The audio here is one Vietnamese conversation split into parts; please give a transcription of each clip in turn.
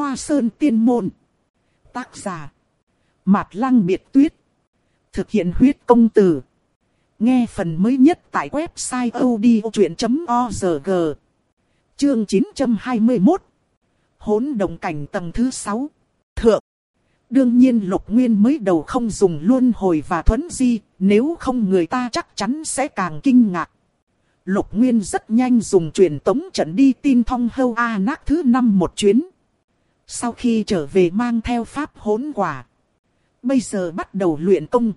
Hoa Sơn Tiên Môn. Tác giả: Mạt Lăng Biệt Tuyết. Thực hiện huyết công từ. Nghe phần mới nhất tại website odchuyện.org. Chương 921. Hỗn động cảnh tầng thứ 6. Thượng. Đương nhiên Lục Nguyên mới đầu không dùng luân hồi và thuấn di, nếu không người ta chắc chắn sẽ càng kinh ngạc. Lục Nguyên rất nhanh dùng truyền tống trận đi tin Thông Hâu A Nác thứ 5 một chuyến. Sau khi trở về mang theo pháp hỗn quả. Bây giờ bắt đầu luyện công.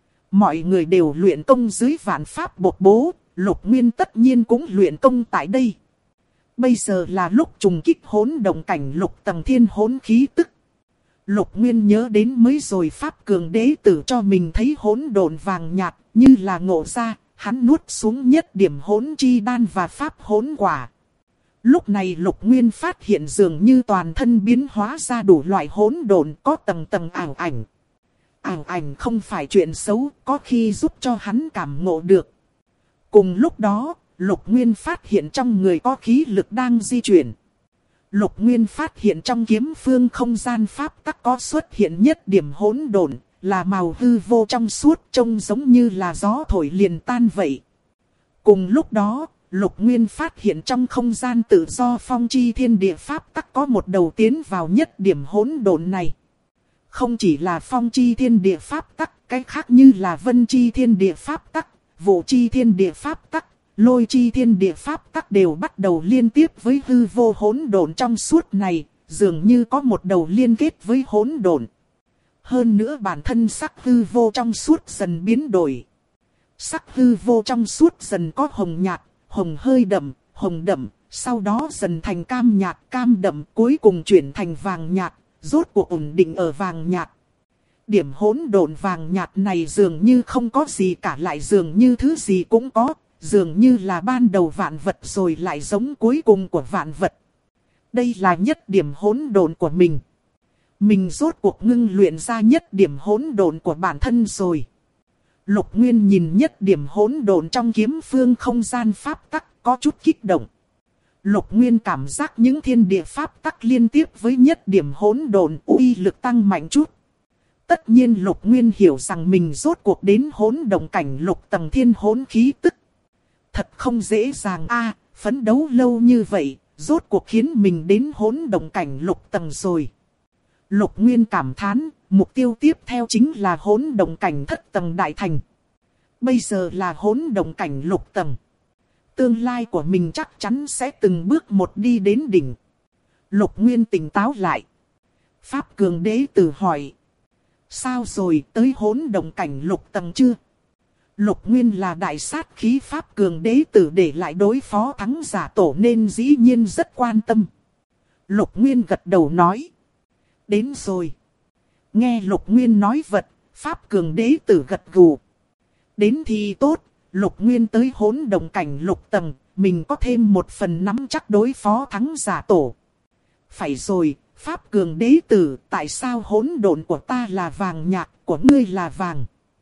Mọi người đều luyện công dưới vạn pháp bột bố, Lục Nguyên tất nhiên cũng luyện công tại đây. Bây giờ là lúc trùng kích hỗn động cảnh lục tầng thiên hỗn khí tức. Lục Nguyên nhớ đến mới rồi Pháp Cường Đế Tử cho mình thấy hỗn độn vàng nhạt, như là ngộ ra, hắn nuốt xuống nhất điểm hỗn chi đan và Pháp hỗn quả. Lúc này Lục Nguyên phát hiện dường như toàn thân biến hóa ra đủ loại hỗn độn, có tầng tầng ảo ảnh. Ảo ảnh không phải chuyện xấu, có khi giúp cho hắn cảm ngộ được. Cùng lúc đó, Lục Nguyên phát hiện trong người có khí lực đang di chuyển. Lục Nguyên phát hiện trong kiếm phương không gian pháp tắc có xuất hiện nhất điểm hỗn độn, là màu hư vô trong suốt, trông giống như là gió thổi liền tan vậy. Cùng lúc đó, Lục Nguyên phát hiện trong không gian tự do phong chi thiên địa pháp tắc có một đầu tiến vào nhất điểm hỗn độn này. Không chỉ là phong chi thiên địa pháp tắc, cái khác như là vân chi thiên địa pháp tắc, vũ chi thiên địa pháp tắc, lôi chi thiên địa pháp tắc đều bắt đầu liên tiếp với hư vô hỗn độn trong suốt này, dường như có một đầu liên kết với hỗn độn. Hơn nữa bản thân sắc hư vô trong suốt dần biến đổi. Sắc hư vô trong suốt dần có hồng nhạt, hồng hơi đậm, hồng đậm, sau đó dần thành cam nhạt, cam đậm, cuối cùng chuyển thành vàng nhạt, rốt cuộc ổn định ở vàng nhạt. Điểm hỗn độn vàng nhạt này dường như không có gì cả, lại dường như thứ gì cũng có, dường như là ban đầu vạn vật rồi lại giống cuối cùng của vạn vật. Đây là nhất điểm hỗn độn của mình. Mình rốt cuộc ngưng luyện ra nhất điểm hỗn độn của bản thân rồi. Lục Nguyên nhìn nhất điểm hỗn độn trong kiếm phương không gian pháp tắc có chút kích động. Lục Nguyên cảm giác những thiên địa pháp tắc liên tiếp với nhất điểm hỗn độn uy lực tăng mạnh chút. Tất nhiên Lục Nguyên hiểu rằng mình rốt cuộc đến hỗn động cảnh lục tầng thiên hỗn khí tức. Thật không dễ dàng phấn đấu lâu như vậy, rốt cuộc khiến mình đến hỗn động cảnh lục tầng rồi. Lục Nguyên cảm thán, mục tiêu tiếp theo chính là hỗn động cảnh thất tầng đại thành. Bây giờ là hỗn động cảnh lục tầng. Tương lai của mình chắc chắn sẽ từng bước một đi đến đỉnh. Lục Nguyên tỉnh táo lại. Pháp Cường Đế Tử hỏi. Sao rồi, tới hỗn động cảnh lục tầng chưa? Lục Nguyên là đại sát khí Pháp Cường Đế Tử để lại đối phó thắng giả tổ nên dĩ nhiên rất quan tâm. Lục Nguyên gật đầu nói. Đến rồi. Nghe Lục Nguyên nói vật, Pháp Cường Đế Tử gật gù. Đến thì tốt, Lục Nguyên tới hỗn động cảnh lục tầng, mình có thêm một phần nắm chắc đối phó thắng giả tổ. Phải rồi, Pháp Cường Đế Tử, tại sao hỗn độn của ta là vàng nhạt, của ngươi là vàng?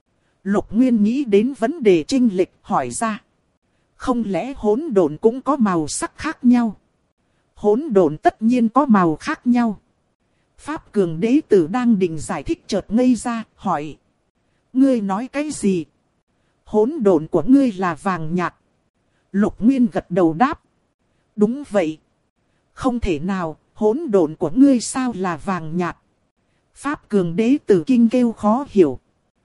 Lục Nguyên nghĩ đến vấn đề chênh lệch hỏi ra. Không lẽ hỗn độn cũng có màu sắc khác nhau? Hỗn độn tất nhiên có màu khác nhau. Pháp Cường Đế Tử đang định giải thích chợt ngây ra, hỏi. Ngươi nói cái gì? Hỗn độn của ngươi là vàng nhạt. Lục Nguyên gật đầu đáp. Đúng vậy. Không thể nào, hỗn độn của ngươi sao là vàng nhạt? Pháp Cường Đế Tử kinh kêu khó hiểu.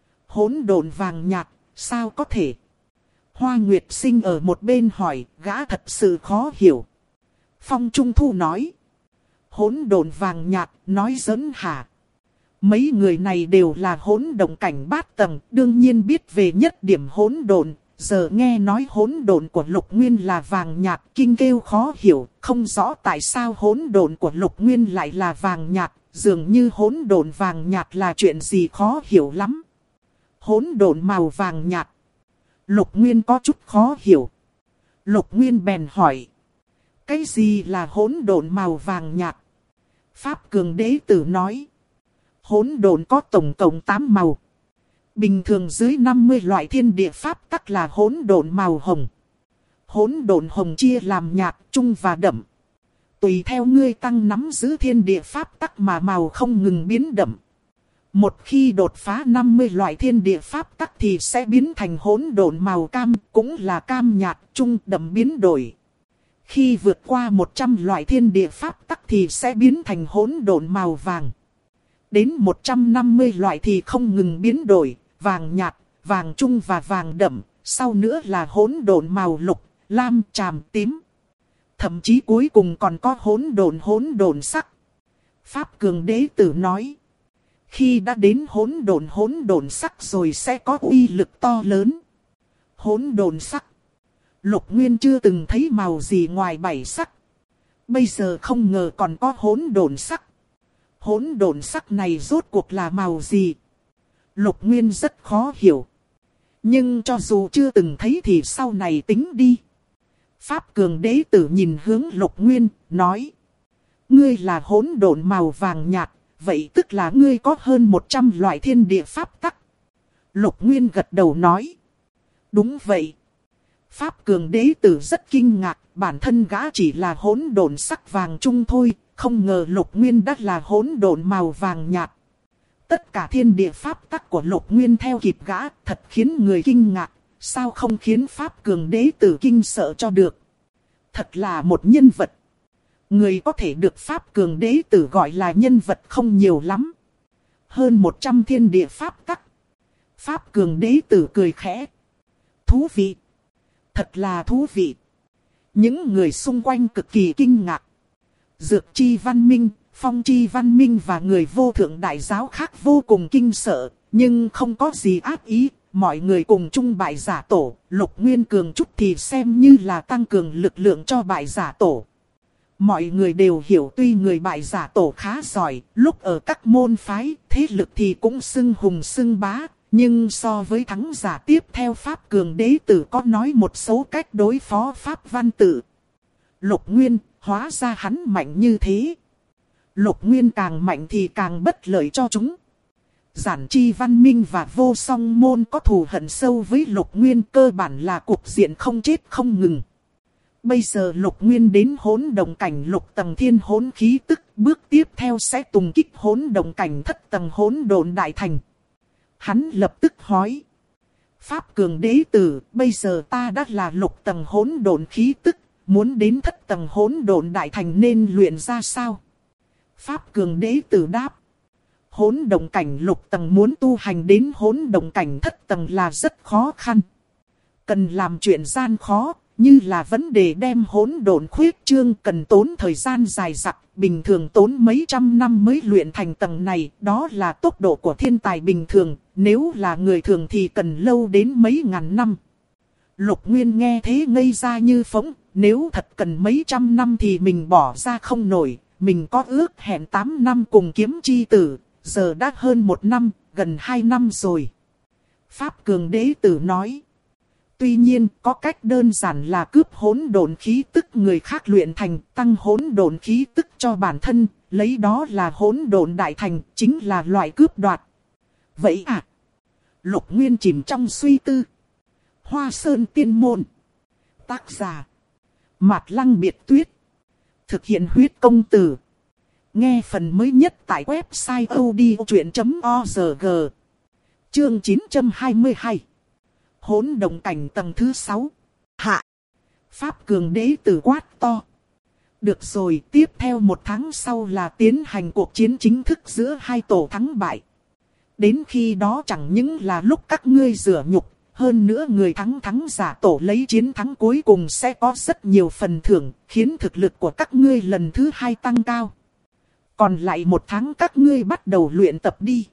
Hỗn độn vàng nhạt, sao có thể? Hoa Nguyệt Sinh ở một bên hỏi, gã thật sự khó hiểu. Phong Trung Thu nói. Hỗn độn vàng nhạt, nói giỡn hả? Mấy người này đều là hỗn động cảnh bát tầng, đương nhiên biết về nhất điểm hỗn độn. Giờ nghe nói hỗn độn của Lục Nguyên là vàng nhạt, kinh kêu khó hiểu, không rõ tại sao hỗn độn của Lục Nguyên lại là vàng nhạt, dường như hỗn độn vàng nhạt là chuyện gì khó hiểu lắm. Hỗn độn màu vàng nhạt. Lục Nguyên có chút khó hiểu. Lục Nguyên bèn hỏi. Cái gì là hỗn độn màu vàng nhạt? Pháp Cường Đế Tử nói. Hỗn độn có tổng cộng 8 màu. Bình thường dưới 50 loại thiên địa pháp tắc là hỗn độn màu hồng. Hỗn độn hồng chia làm nhạt, trung và đậm. Tùy theo ngươi tăng nắm giữ thiên địa pháp tắc mà màu không ngừng biến đậm. Một khi đột phá 50 loại thiên địa pháp tắc thì sẽ biến thành hỗn độn màu cam, cũng là cam nhạt, trung đậm biến đổi. Khi vượt qua 100 loại thiên địa pháp tắc thì sẽ biến thành hỗn độn màu vàng. Đến 150 loại thì không ngừng biến đổi, vàng nhạt, vàng trung và vàng đậm, sau nữa là hỗn độn màu lục, lam, tràm, tím. Thậm chí cuối cùng còn có hỗn độn sắc. Pháp Cường Đế Tử nói, khi đã đến hỗn độn sắc rồi sẽ có uy lực to lớn. Hỗn độn sắc. Lục Nguyên chưa từng thấy màu gì ngoài 7 sắc. Bây giờ không ngờ còn có hỗn độn sắc. Hỗn độn sắc này rốt cuộc là màu gì? Lục Nguyên rất khó hiểu. Nhưng cho dù chưa từng thấy thì sau này tính đi. Pháp Cường Đế Tử nhìn hướng Lục Nguyên, nói. Ngươi là hỗn độn màu vàng nhạt, vậy tức là ngươi có hơn 100 loại thiên địa pháp tắc. Lục Nguyên gật đầu nói. Đúng vậy. Pháp Cường Đế Tử rất kinh ngạc, bản thân gã chỉ là hỗn độn sắc vàng trung thôi, không ngờ Lục Nguyên đã là hỗn độn màu vàng nhạt. Tất cả thiên địa pháp tắc của Lục Nguyên theo kịp gã, thật khiến người kinh ngạc, sao không khiến Pháp Cường Đế Tử kinh sợ cho được. Thật là một nhân vật. Người có thể được Pháp Cường Đế Tử gọi là nhân vật không nhiều lắm. Hơn 100 thiên địa pháp tắc. Pháp Cường Đế Tử cười khẽ. Thú vị. Thật là thú vị. Những người xung quanh cực kỳ kinh ngạc. Dược Chi Văn Minh, Phong Chi Văn Minh và người vô thượng đại giáo khác vô cùng kinh sợ, nhưng không có gì ác ý. Mọi người cùng chung bại giả tổ, Lục Nguyên cường chút thì xem như là tăng cường lực lượng cho bại giả tổ. Mọi người đều hiểu tuy người bại giả tổ khá giỏi, lúc ở các môn phái, thế lực thì cũng xưng hùng xưng bá. Nhưng so với thắng giả tiếp theo Pháp Cường Đế Tử có nói một số cách đối phó Pháp Văn Tự. Lục Nguyên, hóa ra hắn mạnh như thế. Lục Nguyên càng mạnh thì càng bất lợi cho chúng. Giản Chi Văn Minh và Vô Song Môn có thù hận sâu với Lục Nguyên, cơ bản là cục diện không chết không ngừng. Bây giờ Lục Nguyên đến hỗn động cảnh lục tầng thiên hỗn khí tức, bước tiếp theo sẽ tùng kích hỗn động cảnh thất tầng hỗn độn đại thành. Hắn lập tức hỏi. Pháp Cường Đế Tử, bây giờ ta đã là lục tầng hỗn độn khí tức, muốn đến thất tầng hỗn độn đại thành nên luyện ra sao? Pháp Cường Đế Tử đáp. Hỗn động cảnh lục tầng muốn tu hành đến hỗn động cảnh thất tầng là rất khó khăn. Cần làm chuyện gian khó, như là vấn đề đem hỗn độn khuyết trương cần tốn thời gian dài dặc, bình thường tốn mấy trăm năm mới luyện thành tầng này, đó là tốc độ của thiên tài bình thường, nếu là người thường thì cần lâu đến mấy ngàn năm. Lục Nguyên nghe thế ngây ra như phỗng, nếu thật cần mấy trăm năm thì mình bỏ ra không nổi, mình có ước hẹn 8 năm cùng Kiếm Chi Tử, giờ đã hơn 1 năm, gần 2 năm rồi. Pháp Cường Đế Tử nói. Tuy nhiên, có cách đơn giản là cướp hỗn độn khí tức người khác luyện thành, tăng hỗn độn khí tức cho bản thân, lấy đó là hỗn độn đại thành, chính là loại cướp đoạt. Vậy à? Lục Nguyên chìm trong suy tư. Hoa Sơn Tiên Môn. Tác giả. Mạt Lăng Biệt Tuyết. Thực hiện huyết công từ. Nghe phần mới nhất tại website odchuyện.org. Chương 922. Hỗn động cảnh tầng thứ 6. Hạ. Pháp Cường Đế Tử quát to. Được rồi, tiếp theo 1 tháng sau là tiến hành cuộc chiến chính thức giữa hai tổ thắng bại. Đến khi đó chẳng những là lúc các ngươi rửa nhục, hơn nữa người thắng giả tổ lấy chiến thắng cuối cùng sẽ có rất nhiều phần thưởng, khiến thực lực của các ngươi lần thứ 2 tăng cao. Còn lại 1 tháng các ngươi bắt đầu luyện tập đi.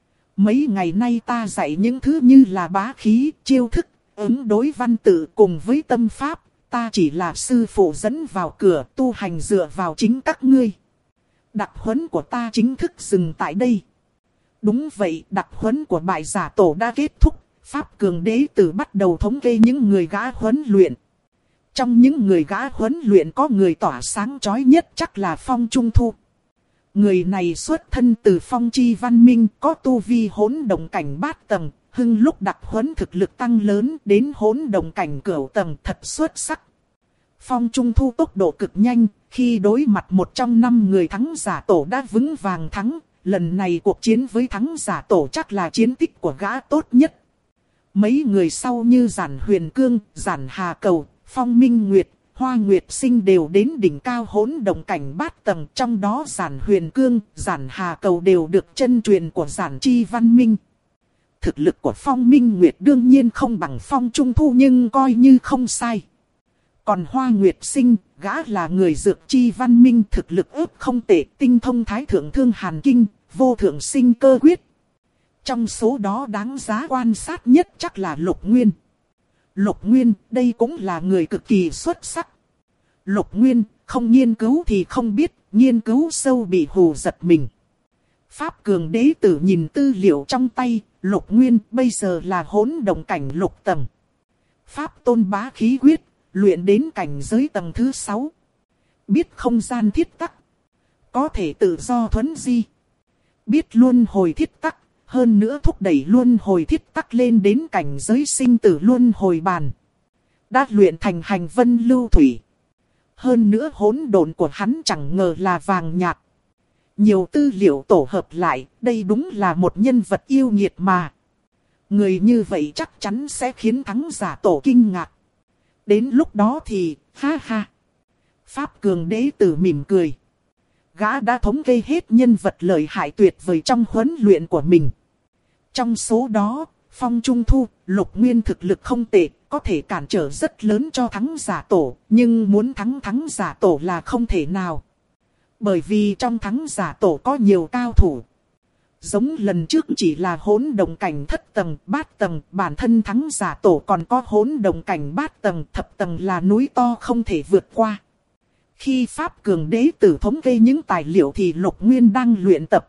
Mấy ngày nay ta dạy những thứ như là bá khí, chiêu thức, ứng đối văn tự cùng với tâm pháp. Ta chỉ là sư phụ dẫn vào cửa, tu hành dựa vào chính các ngươi. Đặc huấn của ta chính thức dừng tại đây. Đúng vậy, đặc huấn của bại giả tổ đã kết thúc. Pháp Cường Đế Tử bắt đầu thống kê những người gã huấn luyện. Trong những người gã huấn luyện có người tỏa sáng chói nhất chắc là Phong Trung Thu. Người này xuất thân từ Phong Chi Văn Minh, có tu vi hỗn động cảnh 8 tầng, hưng lúc đặc huấn thực lực tăng lớn đến hỗn động cảnh 9 tầng, thật xuất sắc. Phong Trung Thu tốc độ cực nhanh, Khi đối mặt một trong 5 người thắng giả tổ đã vững vàng thắng, lần này cuộc chiến với thắng giả tổ chắc là chiến tích của gã tốt nhất. Mấy người sau như Giản Huyền Cương, Giản Hà Cầu, Phong Minh Nguyệt, Hoa Nguyệt Sinh đều đến đỉnh cao hỗn động cảnh bát tầng. Trong đó Giản Huyền Cương, Giản Hà Cầu đều được chân truyền của Giản Chi Văn Minh. Thực lực của Phong Minh Nguyệt đương nhiên không bằng Phong Trung Thu nhưng coi như không sai. Còn Hoa Nguyệt Sinh, gã là người dược chi văn minh, thực lực ước không tệ, tinh thông thái thượng thương hàn kinh, vô thượng sinh cơ quyết. Trong số đó đáng giá quan sát nhất chắc là Lục Nguyên. Lục Nguyên, đây cũng là người cực kỳ xuất sắc. Lục Nguyên, không nghiên cứu thì không biết, nghiên cứu sâu bị hù giật mình. Pháp Cường Đế Tử nhìn tư liệu trong tay, Lục Nguyên bây giờ là hỗn động cảnh lục tầng. Pháp Tôn Bá Khí Quyết, luyện đến cảnh giới tầng thứ 6. Biết không gian thiết tắc, có thể tự do thuấn di. Biết luân hồi thiết tắc, hơn nữa thúc đẩy luân hồi thiết tắc lên đến cảnh giới sinh tử luân hồi bàn. Đã luyện thành hành vân lưu thủy. Hơn nữa hỗn độn của hắn chẳng ngờ là vàng nhạt. Nhiều tư liệu tổ hợp lại, đây đúng là một nhân vật yêu nghiệt mà. Người như vậy chắc chắn sẽ khiến thắng giả tổ kinh ngạc. Đến lúc đó thì, ha ha. Pháp Cường Đế Tử mỉm cười. Gã đã thống kê hết nhân vật lợi hại tuyệt vời trong huấn luyện của mình. Trong số đó, Phong Trung Thu, Lục Nguyên thực lực không tệ, có thể cản trở rất lớn cho thắng giả tổ. Nhưng muốn thắng giả tổ là không thể nào. Bởi vì trong thắng giả tổ có nhiều cao thủ. Giống lần trước chỉ là hỗn động cảnh thất tầng, bát tầng, bản thân thắng giả tổ còn có hỗn động cảnh bát tầng, thập tầng là núi to không thể vượt qua. Khi Pháp Cường Đế Tử thống kê những tài liệu thì Lục Nguyên đang luyện tập.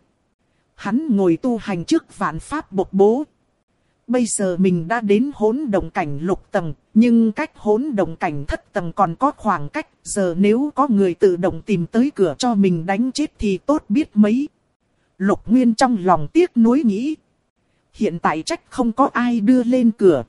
Hắn ngồi tu hành trước vạn pháp bộc bố. Bây giờ mình đã đến hỗn động cảnh lục tầng, nhưng cách hỗn động cảnh thất tầng còn có khoảng cách. Giờ nếu có người tự động tìm tới cửa cho mình đánh chết thì tốt biết mấy. Lục Nguyên trong lòng tiếc nuối nghĩ. Hiện tại trách không có ai đưa lên cửa.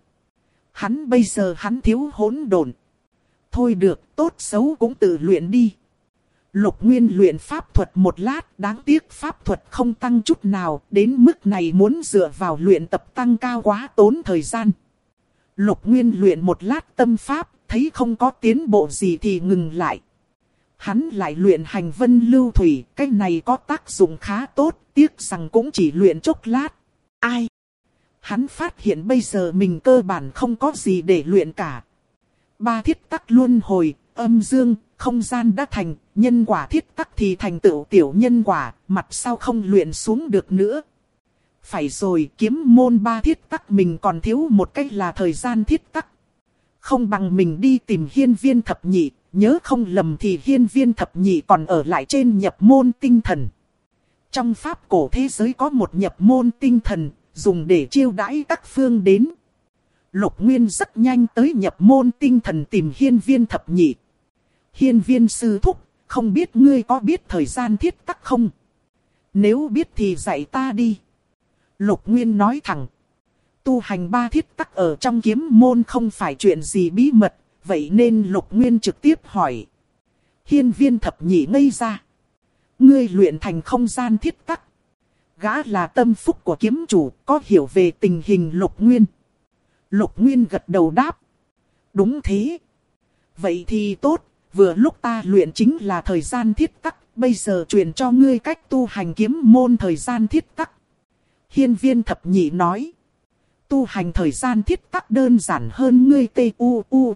Bây giờ hắn thiếu hỗn độn. Thôi được, tốt xấu cũng tự luyện đi. Lục Nguyên luyện pháp thuật một lát, đáng tiếc pháp thuật không tăng chút nào, đến mức này muốn dựa vào luyện tập tăng cao quá tốn thời gian. Lục Nguyên luyện một lát tâm pháp, thấy không có tiến bộ gì thì ngừng lại. Hắn lại luyện hành vân lưu thủy, cái này có tác dụng khá tốt, tiếc rằng cũng chỉ luyện chốc lát. Ai? Hắn phát hiện bây giờ mình cơ bản không có gì để luyện cả. 3 thiết tắc luân hồi, âm dương, không gian đã thành, nhân quả thiết tắc thì thành tựu tiểu nhân quả, mặt sau không luyện xuống được nữa. Phải rồi, kiếm môn 3 thiết tắc mình còn thiếu một cách là thời gian thiết tắc. Không bằng mình đi tìm hiên viên thập nhị, nhớ không lầm thì hiên viên thập nhị còn ở lại trên nhập môn tinh thần. Trong pháp cổ thế giới có một nhập môn tinh thần, dùng để chiêu đãi các phương đến. Lục Nguyên rất nhanh tới nhập môn tinh thần tìm hiên viên thập nhị. Hiên viên sư thúc, không biết ngươi có biết thời gian thiết tắc không? Nếu biết thì dạy ta đi. Lục Nguyên nói thẳng. Tu hành 3 thiết tắc ở trong kiếm môn không phải chuyện gì bí mật, vậy nên Lục Nguyên trực tiếp hỏi. Hiên viên thập nhị ngây ra. Ngươi luyện thành không gian thiết tắc. Gã là tâm phúc của kiếm chủ, có hiểu về tình hình Lục Nguyên. Lục Nguyên gật đầu đáp. Đúng thế. Vậy thì tốt, vừa lúc ta luyện chính là thời gian thiết tắc, bây giờ truyền cho ngươi cách tu hành kiếm môn thời gian thiết tắc. Hiên viên thập nhị nói. Tu hành thời gian thiết tắc đơn giản hơn ngươi T-U-U,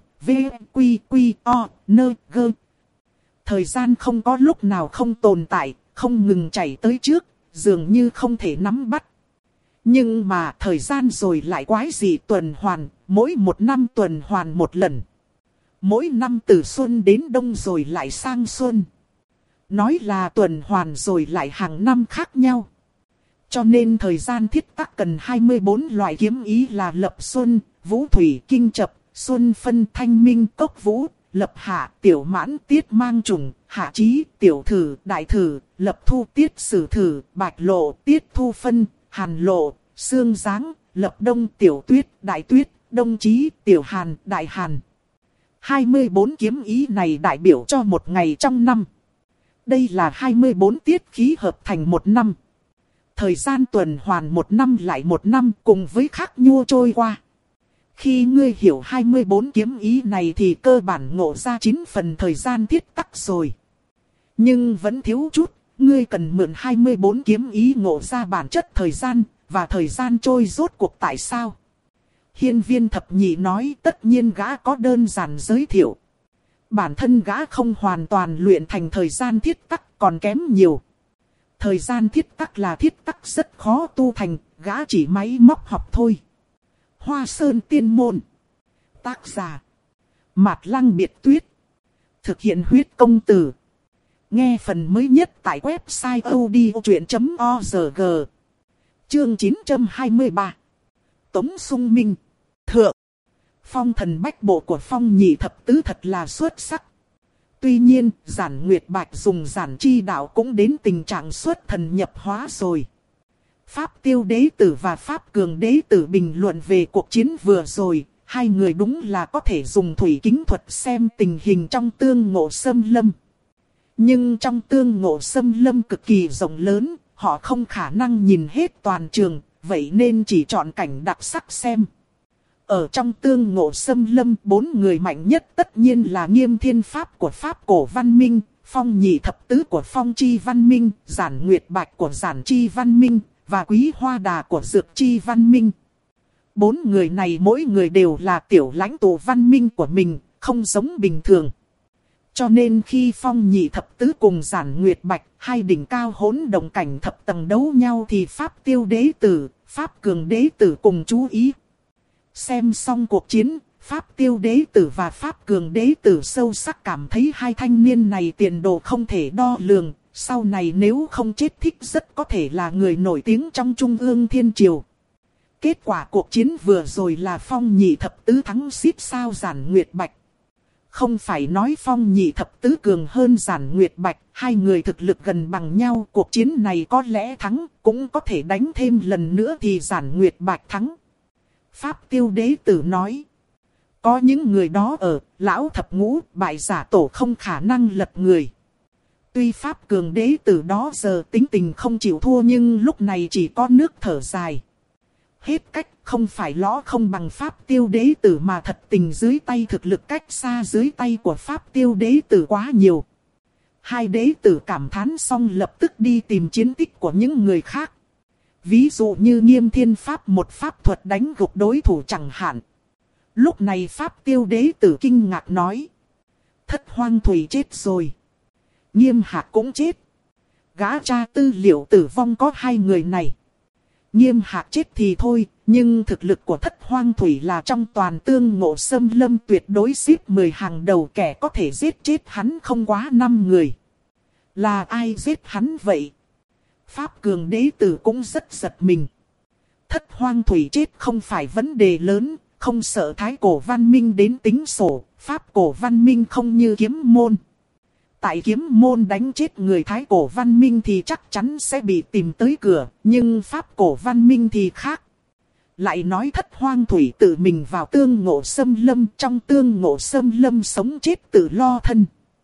V-Q-Q-O, N-G. Thời gian không có lúc nào không tồn tại, không ngừng chảy tới trước, dường như không thể nắm bắt. Nhưng mà thời gian rồi lại quái gì tuần hoàn, mỗi một năm tuần hoàn một lần. Mỗi năm từ xuân đến đông rồi lại sang xuân. Nói là tuần hoàn rồi lại hàng năm khác nhau. Cho nên thời gian thiết tắc cần 24 loại kiếm ý là lập xuân, vũ thủy, kinh chập, xuân phân, thanh minh, cốc vũ, lập hạ, tiểu mãn, tiết mang trùng, hạ trí, tiểu thử, đại thử, lập thu, tiết sử thử, bạch lộ, tiết thu phân, hàn lộ, sương giáng, lập đông, tiểu tuyết, đại tuyết, đông chí, tiểu hàn, đại hàn. 24 kiếm ý này đại biểu cho một ngày trong năm. Đây là 24 tiết khí hợp thành một năm. Thời gian tuần hoàn một năm lại một năm cùng với khắc nhua trôi qua. Khi ngươi hiểu 24 kiếm ý này thì cơ bản ngộ ra 9 phần thời gian thiết tắc rồi. Nhưng vẫn thiếu chút, ngươi cần mượn 24 kiếm ý ngộ ra bản chất thời gian, và thời gian trôi rốt cuộc tại sao. Hiên Viên thập nhị nói tất nhiên gã có đơn giản giới thiệu. Bản thân gã không hoàn toàn luyện thành thời gian thiết tắc còn kém nhiều. Thời gian thiết tắc là thiết tắc rất khó tu thành, gã chỉ máy móc học thôi. Hoa Sơn Tiên Môn. Tác giả Mạt Lăng Biệt Tuyết. Thực hiện huyết công từ. Nghe phần mới nhất tại website odchuyện.org. Chương 923. Tống Sung Minh. Thượng. Phong thần bách bộ của Phong nhị thập tứ thật là xuất sắc. Tuy nhiên, Giản Nguyệt Bạch dùng giản chi đạo cũng đến tình trạng xuất thần nhập hóa rồi. Pháp Tiêu đế tử và Pháp Cường đế tử bình luận về cuộc chiến vừa rồi, hai người đúng là có thể dùng thủy kính thuật xem tình hình trong tương ngộ xâm lâm. Nhưng trong tương ngộ xâm lâm cực kỳ rộng lớn, họ không khả năng nhìn hết toàn trường, vậy nên chỉ chọn cảnh đặc sắc xem. Ở trong tương ngộ xâm lâm, 4 người mạnh nhất tất nhiên là Nghiêm Thiên Pháp của Pháp Cổ Văn Minh, Phong nhị thập tứ của Phong Chi Văn Minh, Giản Nguyệt Bạch của Giản Chi Văn Minh, và Quý Hoa Đà của Dược Chi Văn Minh. 4 người này mỗi người đều là tiểu lãnh tụ văn minh của mình, không giống bình thường. Cho nên khi Phong nhị thập tứ cùng Giản Nguyệt Bạch, hai đỉnh cao hỗn động cảnh thập tầng đấu nhau thì Pháp Tiêu đế tử, Pháp Cường đế tử cùng chú ý. Xem xong cuộc chiến, Pháp Tiêu đế tử và Pháp Cường đế tử sâu sắc cảm thấy hai thanh niên này tiền đồ không thể đo lường, sau này nếu không chết thích rất có thể là người nổi tiếng trong Trung ương Thiên Triều. Kết quả cuộc chiến vừa rồi là Phong nhị thập tứ thắng xít sao Giản Nguyệt Bạch. Không phải nói Phong nhị thập tứ cường hơn Giản Nguyệt Bạch, hai người thực lực gần bằng nhau, cuộc chiến này có lẽ thắng, cũng có thể đánh thêm lần nữa thì Giản Nguyệt Bạch thắng. Pháp Tiêu đế tử nói, có những người đó ở, lão thập ngũ, bại giả tổ không khả năng lật người. Tuy Pháp Cường đế tử đó giờ tính tình không chịu thua nhưng lúc này chỉ có nước thở dài. Hết cách, không phải lõ không bằng Pháp Tiêu đế tử mà thật tình dưới tay thực lực cách xa dưới tay của Pháp Tiêu đế tử quá nhiều. Hai đế tử cảm thán xong lập tức đi tìm chiến tích của những người khác. Ví dụ như Nghiêm Thiên Pháp một pháp thuật đánh gục đối thủ chẳng hạn. Lúc này Pháp Tiêu đế tử kinh ngạc nói. Thất Hoang Thủy chết rồi. Nghiêm Hạc cũng chết. Gã tra tư liệu tử vong có hai người này. Nghiêm Hạc chết thì thôi, nhưng thực lực của Thất Hoang Thủy là trong toàn tương ngộ xâm lâm tuyệt đối xếp 10 hàng đầu, kẻ có thể giết chết hắn không quá 5 người. Là ai giết hắn vậy? Pháp Cường đế tử cũng rất giật mình. Thất Hoang Thủy chết không phải vấn đề lớn, không sợ Thái Cổ Văn Minh đến tính sổ, Pháp Cổ Văn Minh không như Kiếm Môn. Tại Kiếm Môn đánh chết người Thái Cổ Văn Minh thì chắc chắn sẽ bị tìm tới cửa, nhưng Pháp Cổ Văn Minh thì khác. Lại nói Thất Hoang Thủy tự mình vào tương ngộ xâm lâm, trong tương ngộ xâm lâm sống chết tự lo thân.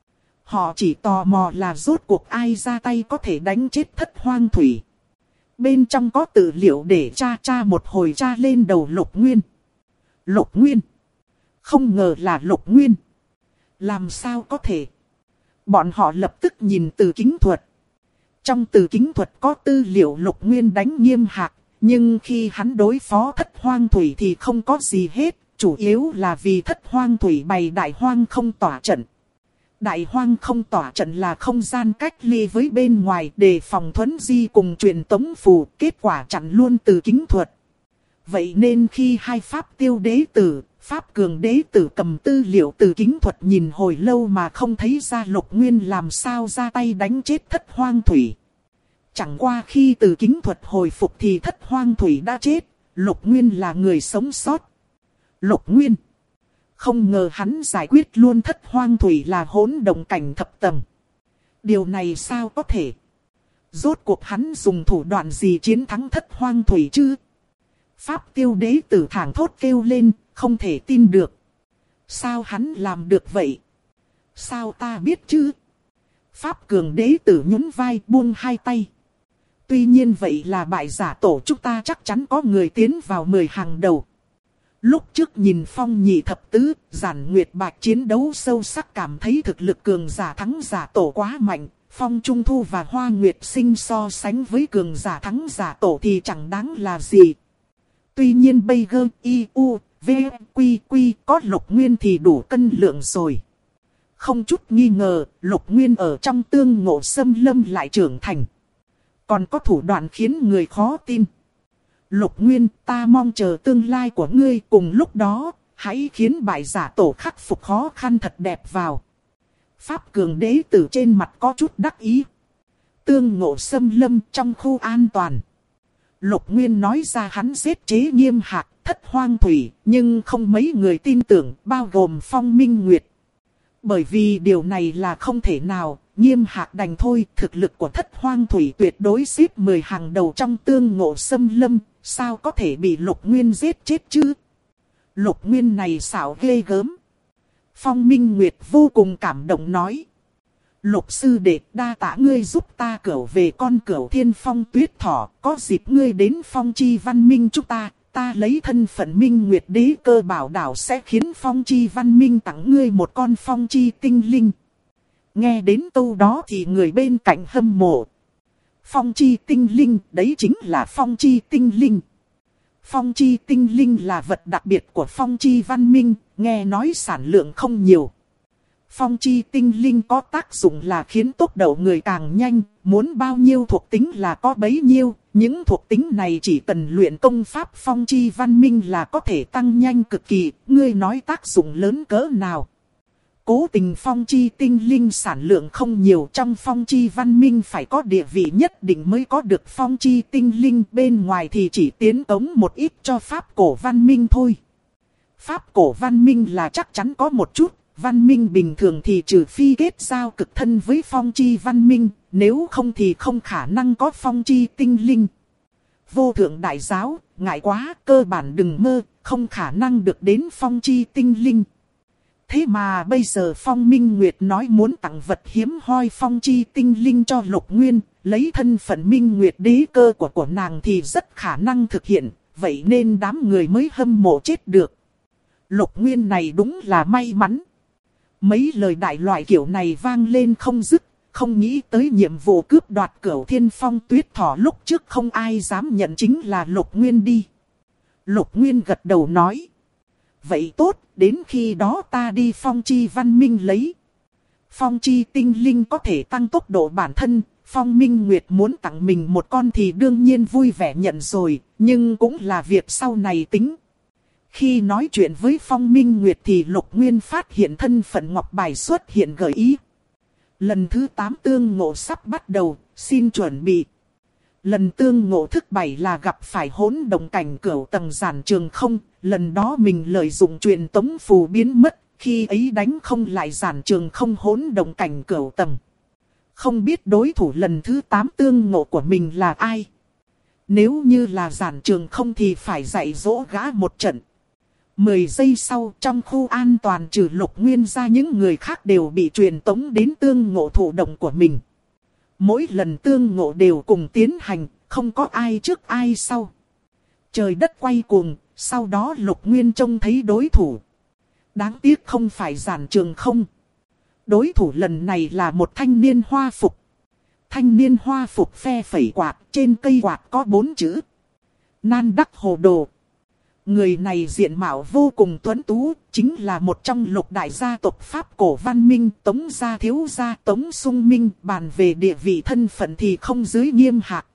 Họ chỉ tò mò là rốt cuộc ai ra tay có thể đánh chết Thất Hoang Thủy. Bên trong có tư liệu để tra một hồi tra lên đầu Lục Nguyên. Lục Nguyên? Không ngờ là Lục Nguyên. Làm sao có thể? Bọn họ lập tức nhìn từ kính thuật. Trong từ kính thuật có tư liệu Lục Nguyên đánh Nghiêm Hạc, nhưng khi hắn đối phó Thất Hoang Thủy thì không có gì hết, chủ yếu là vì Thất Hoang Thủy bày Đại Hoang không tỏa trận. Đại Hoang không tỏa trận là không gian cách ly với bên ngoài để phòng thuấn di cùng truyền tống phù, kết quả chặn luôn từ kính thuật. Vậy nên khi hai Pháp Tiêu đế tử, Pháp Cường đế tử cầm tư liệu từ kính thuật nhìn hồi lâu mà không thấy ra Lục Nguyên làm sao ra tay đánh chết Thất Hoang Thủy. Chẳng qua khi từ kính thuật hồi phục thì Thất Hoang Thủy đã chết, Lục Nguyên là người sống sót. Lục Nguyên? Không ngờ hắn giải quyết luôn Thất Hoang Thủy là hỗn động cảnh thập tầng. Điều này sao có thể? Rốt cuộc hắn dùng thủ đoạn gì chiến thắng Thất Hoang Thủy chứ? Pháp Tiêu đế tử thảng thốt kêu lên, không thể tin được. Sao hắn làm được vậy? Sao ta biết chứ? Pháp Cường đế tử nhún vai buông hai tay. Tuy nhiên vậy là bại giả tổ chúng ta chắc chắn có người tiến vào 10 hàng đầu. Lúc trước nhìn Phong Nhị Thập Tứ, Giản Nguyệt Bạch chiến đấu sâu sắc cảm thấy thực lực cường giả thắng giả tổ quá mạnh. Phong Trung Thu và Hoa Nguyệt Sinh so sánh với cường giả thắng giả tổ thì chẳng đáng là gì. Tuy nhiên bây giờ I.U. V. Quy Quy có Lục Nguyên thì đủ cân lượng rồi. Không chút nghi ngờ, Lục Nguyên ở trong Tương Ngộ Xâm Lâm lại trưởng thành. Còn có thủ đoạn khiến người khó tin. Lục Nguyên, ta mong chờ tương lai của ngươi, cùng lúc đó, hãy khiến bại giả tổ khắc phục khó khăn thật đẹp vào. Pháp Cường đế tử trên mặt có chút đắc ý. Tương Ngộ Xâm Lâm trong khu an toàn. Lục Nguyên nói ra hắn giết chế Nghiêm Hạc, Thất Hoang Thủy, nhưng không mấy người tin tưởng, bao gồm Phong Minh Nguyệt. Bởi vì điều này là không thể nào, Nghiêm Hạc đành thôi, thực lực của Thất Hoang Thủy tuyệt đối xếp 10 hàng đầu trong Tương Ngộ Xâm Lâm, sao có thể bị Lục Nguyên giết chết chứ? Lục Nguyên này xảo ghê gớm. Phong Minh Nguyệt vô cùng cảm động nói. Lục sư đệ, đa tạ ngươi giúp ta cửu về con cửu Thiên Phong Tuyết Thỏ, có dịp ngươi đến Phong Chi Văn Minh chúng ta lấy thân phận Minh Nguyệt Đế Cơ bảo đảo sẽ khiến Phong Chi Văn Minh tặng ngươi một con Phong Chi tinh linh. Nghe đến câu đó thì người bên cạnh hâm mộ. Phong Chi tinh linh, đấy chính là Phong Chi tinh linh. Phong Chi tinh linh là vật đặc biệt của Phong Chi Văn Minh, nghe nói sản lượng không nhiều. Phong Chi tinh linh có tác dụng là khiến tốc độ người càng nhanh, muốn bao nhiêu thuộc tính là có bấy nhiêu. Những thuộc tính này chỉ cần luyện công pháp Phong Chi Văn Minh là có thể tăng nhanh cực kỳ, ngươi nói tác dụng lớn cỡ nào. Cố tình Phong Chi tinh linh sản lượng không nhiều, trong Phong Chi Văn Minh phải có địa vị nhất định mới có được Phong Chi tinh linh, bên ngoài thì chỉ tiến cống một ít cho Pháp Cổ Văn Minh thôi. Pháp Cổ Văn Minh là chắc chắn có một chút, Văn Minh bình thường thì trừ phi kết giao cực thân với Phong Chi Văn Minh, nếu không thì không khả năng có Phong Chi tinh linh. Vô thượng đại giáo, ngại quá, cơ bản đừng mơ, không khả năng được đến Phong Chi tinh linh. Thế mà bây giờ Phong Minh Nguyệt nói muốn tặng vật hiếm hoi Phong Chi tinh linh cho Lục Nguyên, lấy thân phận Minh Nguyệt Đế Cơ của nàng thì rất khả năng thực hiện, vậy nên đám người mới hâm mộ chết được. Lục Nguyên này đúng là may mắn. Mấy lời đại loại kiểu này vang lên không dứt, không nghĩ tới nhiệm vụ cướp đoạt Cửu Thiên Phong Tuyết Thỏ lúc trước không ai dám nhận chính là Lục Nguyên đi. Lục Nguyên gật đầu nói. Vậy tốt, đến khi đó ta đi Phong Chi Văn Minh lấy. Phong Chi tinh linh có thể tăng tốc độ bản thân, Phong Minh Nguyệt muốn tặng mình một con thì đương nhiên vui vẻ nhận rồi, nhưng cũng là việc sau này tính. Khi nói chuyện với Phong Minh Nguyệt thì Lục Nguyên phát hiện thân phận ngọc bài xuất hiện gợi ý. Lần thứ 8 tương ngộ sắp bắt đầu, xin chuẩn bị. Lần tương ngộ thứ 7 là gặp phải hỗn động cảnh cửu tầng Giản Trường Không, lần đó mình lợi dụng truyền tống phù biến mất, khi ấy đánh không lại Giản Trường Không hỗn động cảnh cửu tầng. Không biết đối thủ lần thứ 8 tương ngộ của mình là ai? Nếu như là Giản Trường Không thì phải dạy dỗ gã một trận. 10 giây sau, trong khu an toàn trừ Lục Nguyên ra, những người khác đều bị truyền tống đến tương ngộ thụ động của mình. Mỗi lần tương ngộ đều cùng tiến hành, không có ai trước ai sau. Trời đất quay cuồng, sau đó Lục Nguyên trông thấy đối thủ. Đáng tiếc không phải Giản Trường Không. Đối thủ lần này là một thanh niên hoa phục. Thanh niên hoa phục phe phẩy quạt, trên cây quạt có 4 chữ. Nan đắc hồ đồ. Người này diện mạo vô cùng tuấn tú, chính là một trong lục đại gia tộc Pháp Cổ Văn Minh, Tống gia thiếu gia Tống Sung Minh. Bàn về địa vị thân phận thì không dưới Nghiêm Hạc.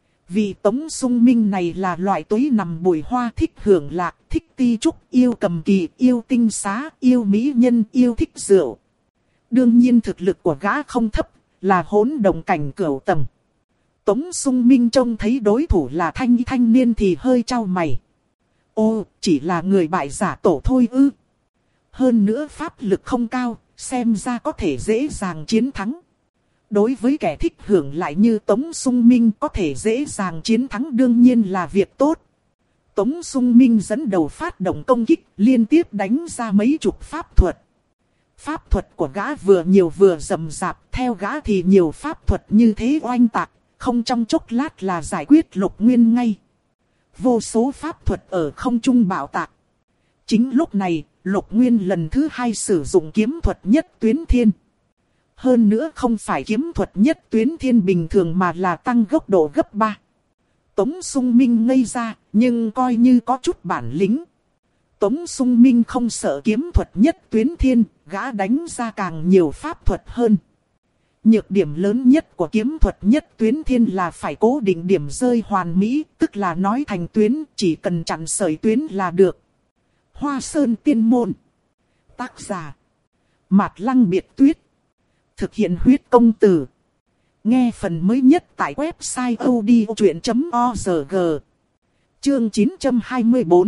Vì Tống Sung Minh này là loại túi nằm bụi hoa, thích hưởng lạc, thích ti trúc, yêu cầm kỳ, yêu tinh xá, yêu mỹ nhân, yêu thích rượu. Đương nhiên thực lực của gã không thấp, là hỗn động cảnh cửu tầng. Tống Sung Minh trông thấy đối thủ là thanh niên thì hơi chau mày. Ô, chỉ là người bại giả tổ thôi ư. Hơn nữa pháp lực không cao, xem ra có thể dễ dàng chiến thắng. Đối với kẻ thích hưởng lại như Tống Sung Minh, có thể dễ dàng chiến thắng đương nhiên là việc tốt. Tống Sung Minh dẫn đầu phát động công kích, liên tiếp đánh ra mấy chục pháp thuật. Pháp thuật của gã vừa nhiều vừa rầm rạp, theo gã thì nhiều pháp thuật như thế oanh tạc, không trong chốc lát là giải quyết Lục Nguyên ngay. Vô số pháp thuật ở không trung bạo tạc. Chính lúc này, Lục Nguyên lần thứ 2 sử dụng kiếm thuật nhất tuyến thiên. Hơn nữa không phải kiếm thuật nhất tuyến thiên bình thường mà là tăng gốc độ gấp 3. Tống Sung Minh ngây ra, nhưng coi như có chút bản lĩnh. Tống Sung Minh không sợ kiếm thuật nhất tuyến thiên, gã đánh ra càng nhiều pháp thuật hơn. Nhược điểm lớn nhất của kiếm thuật nhất tuyến thiên là phải cố định điểm rơi hoàn mỹ, tức là nói thành tuyến, chỉ cần chặn sợi tuyến là được. Hoa Sơn Tiên Môn. Tác giả: Mạt Lăng Biệt Tuyết. Thực hiện huyết công từ. Nghe phần mới nhất tại website odchuyện.org. Chương 924.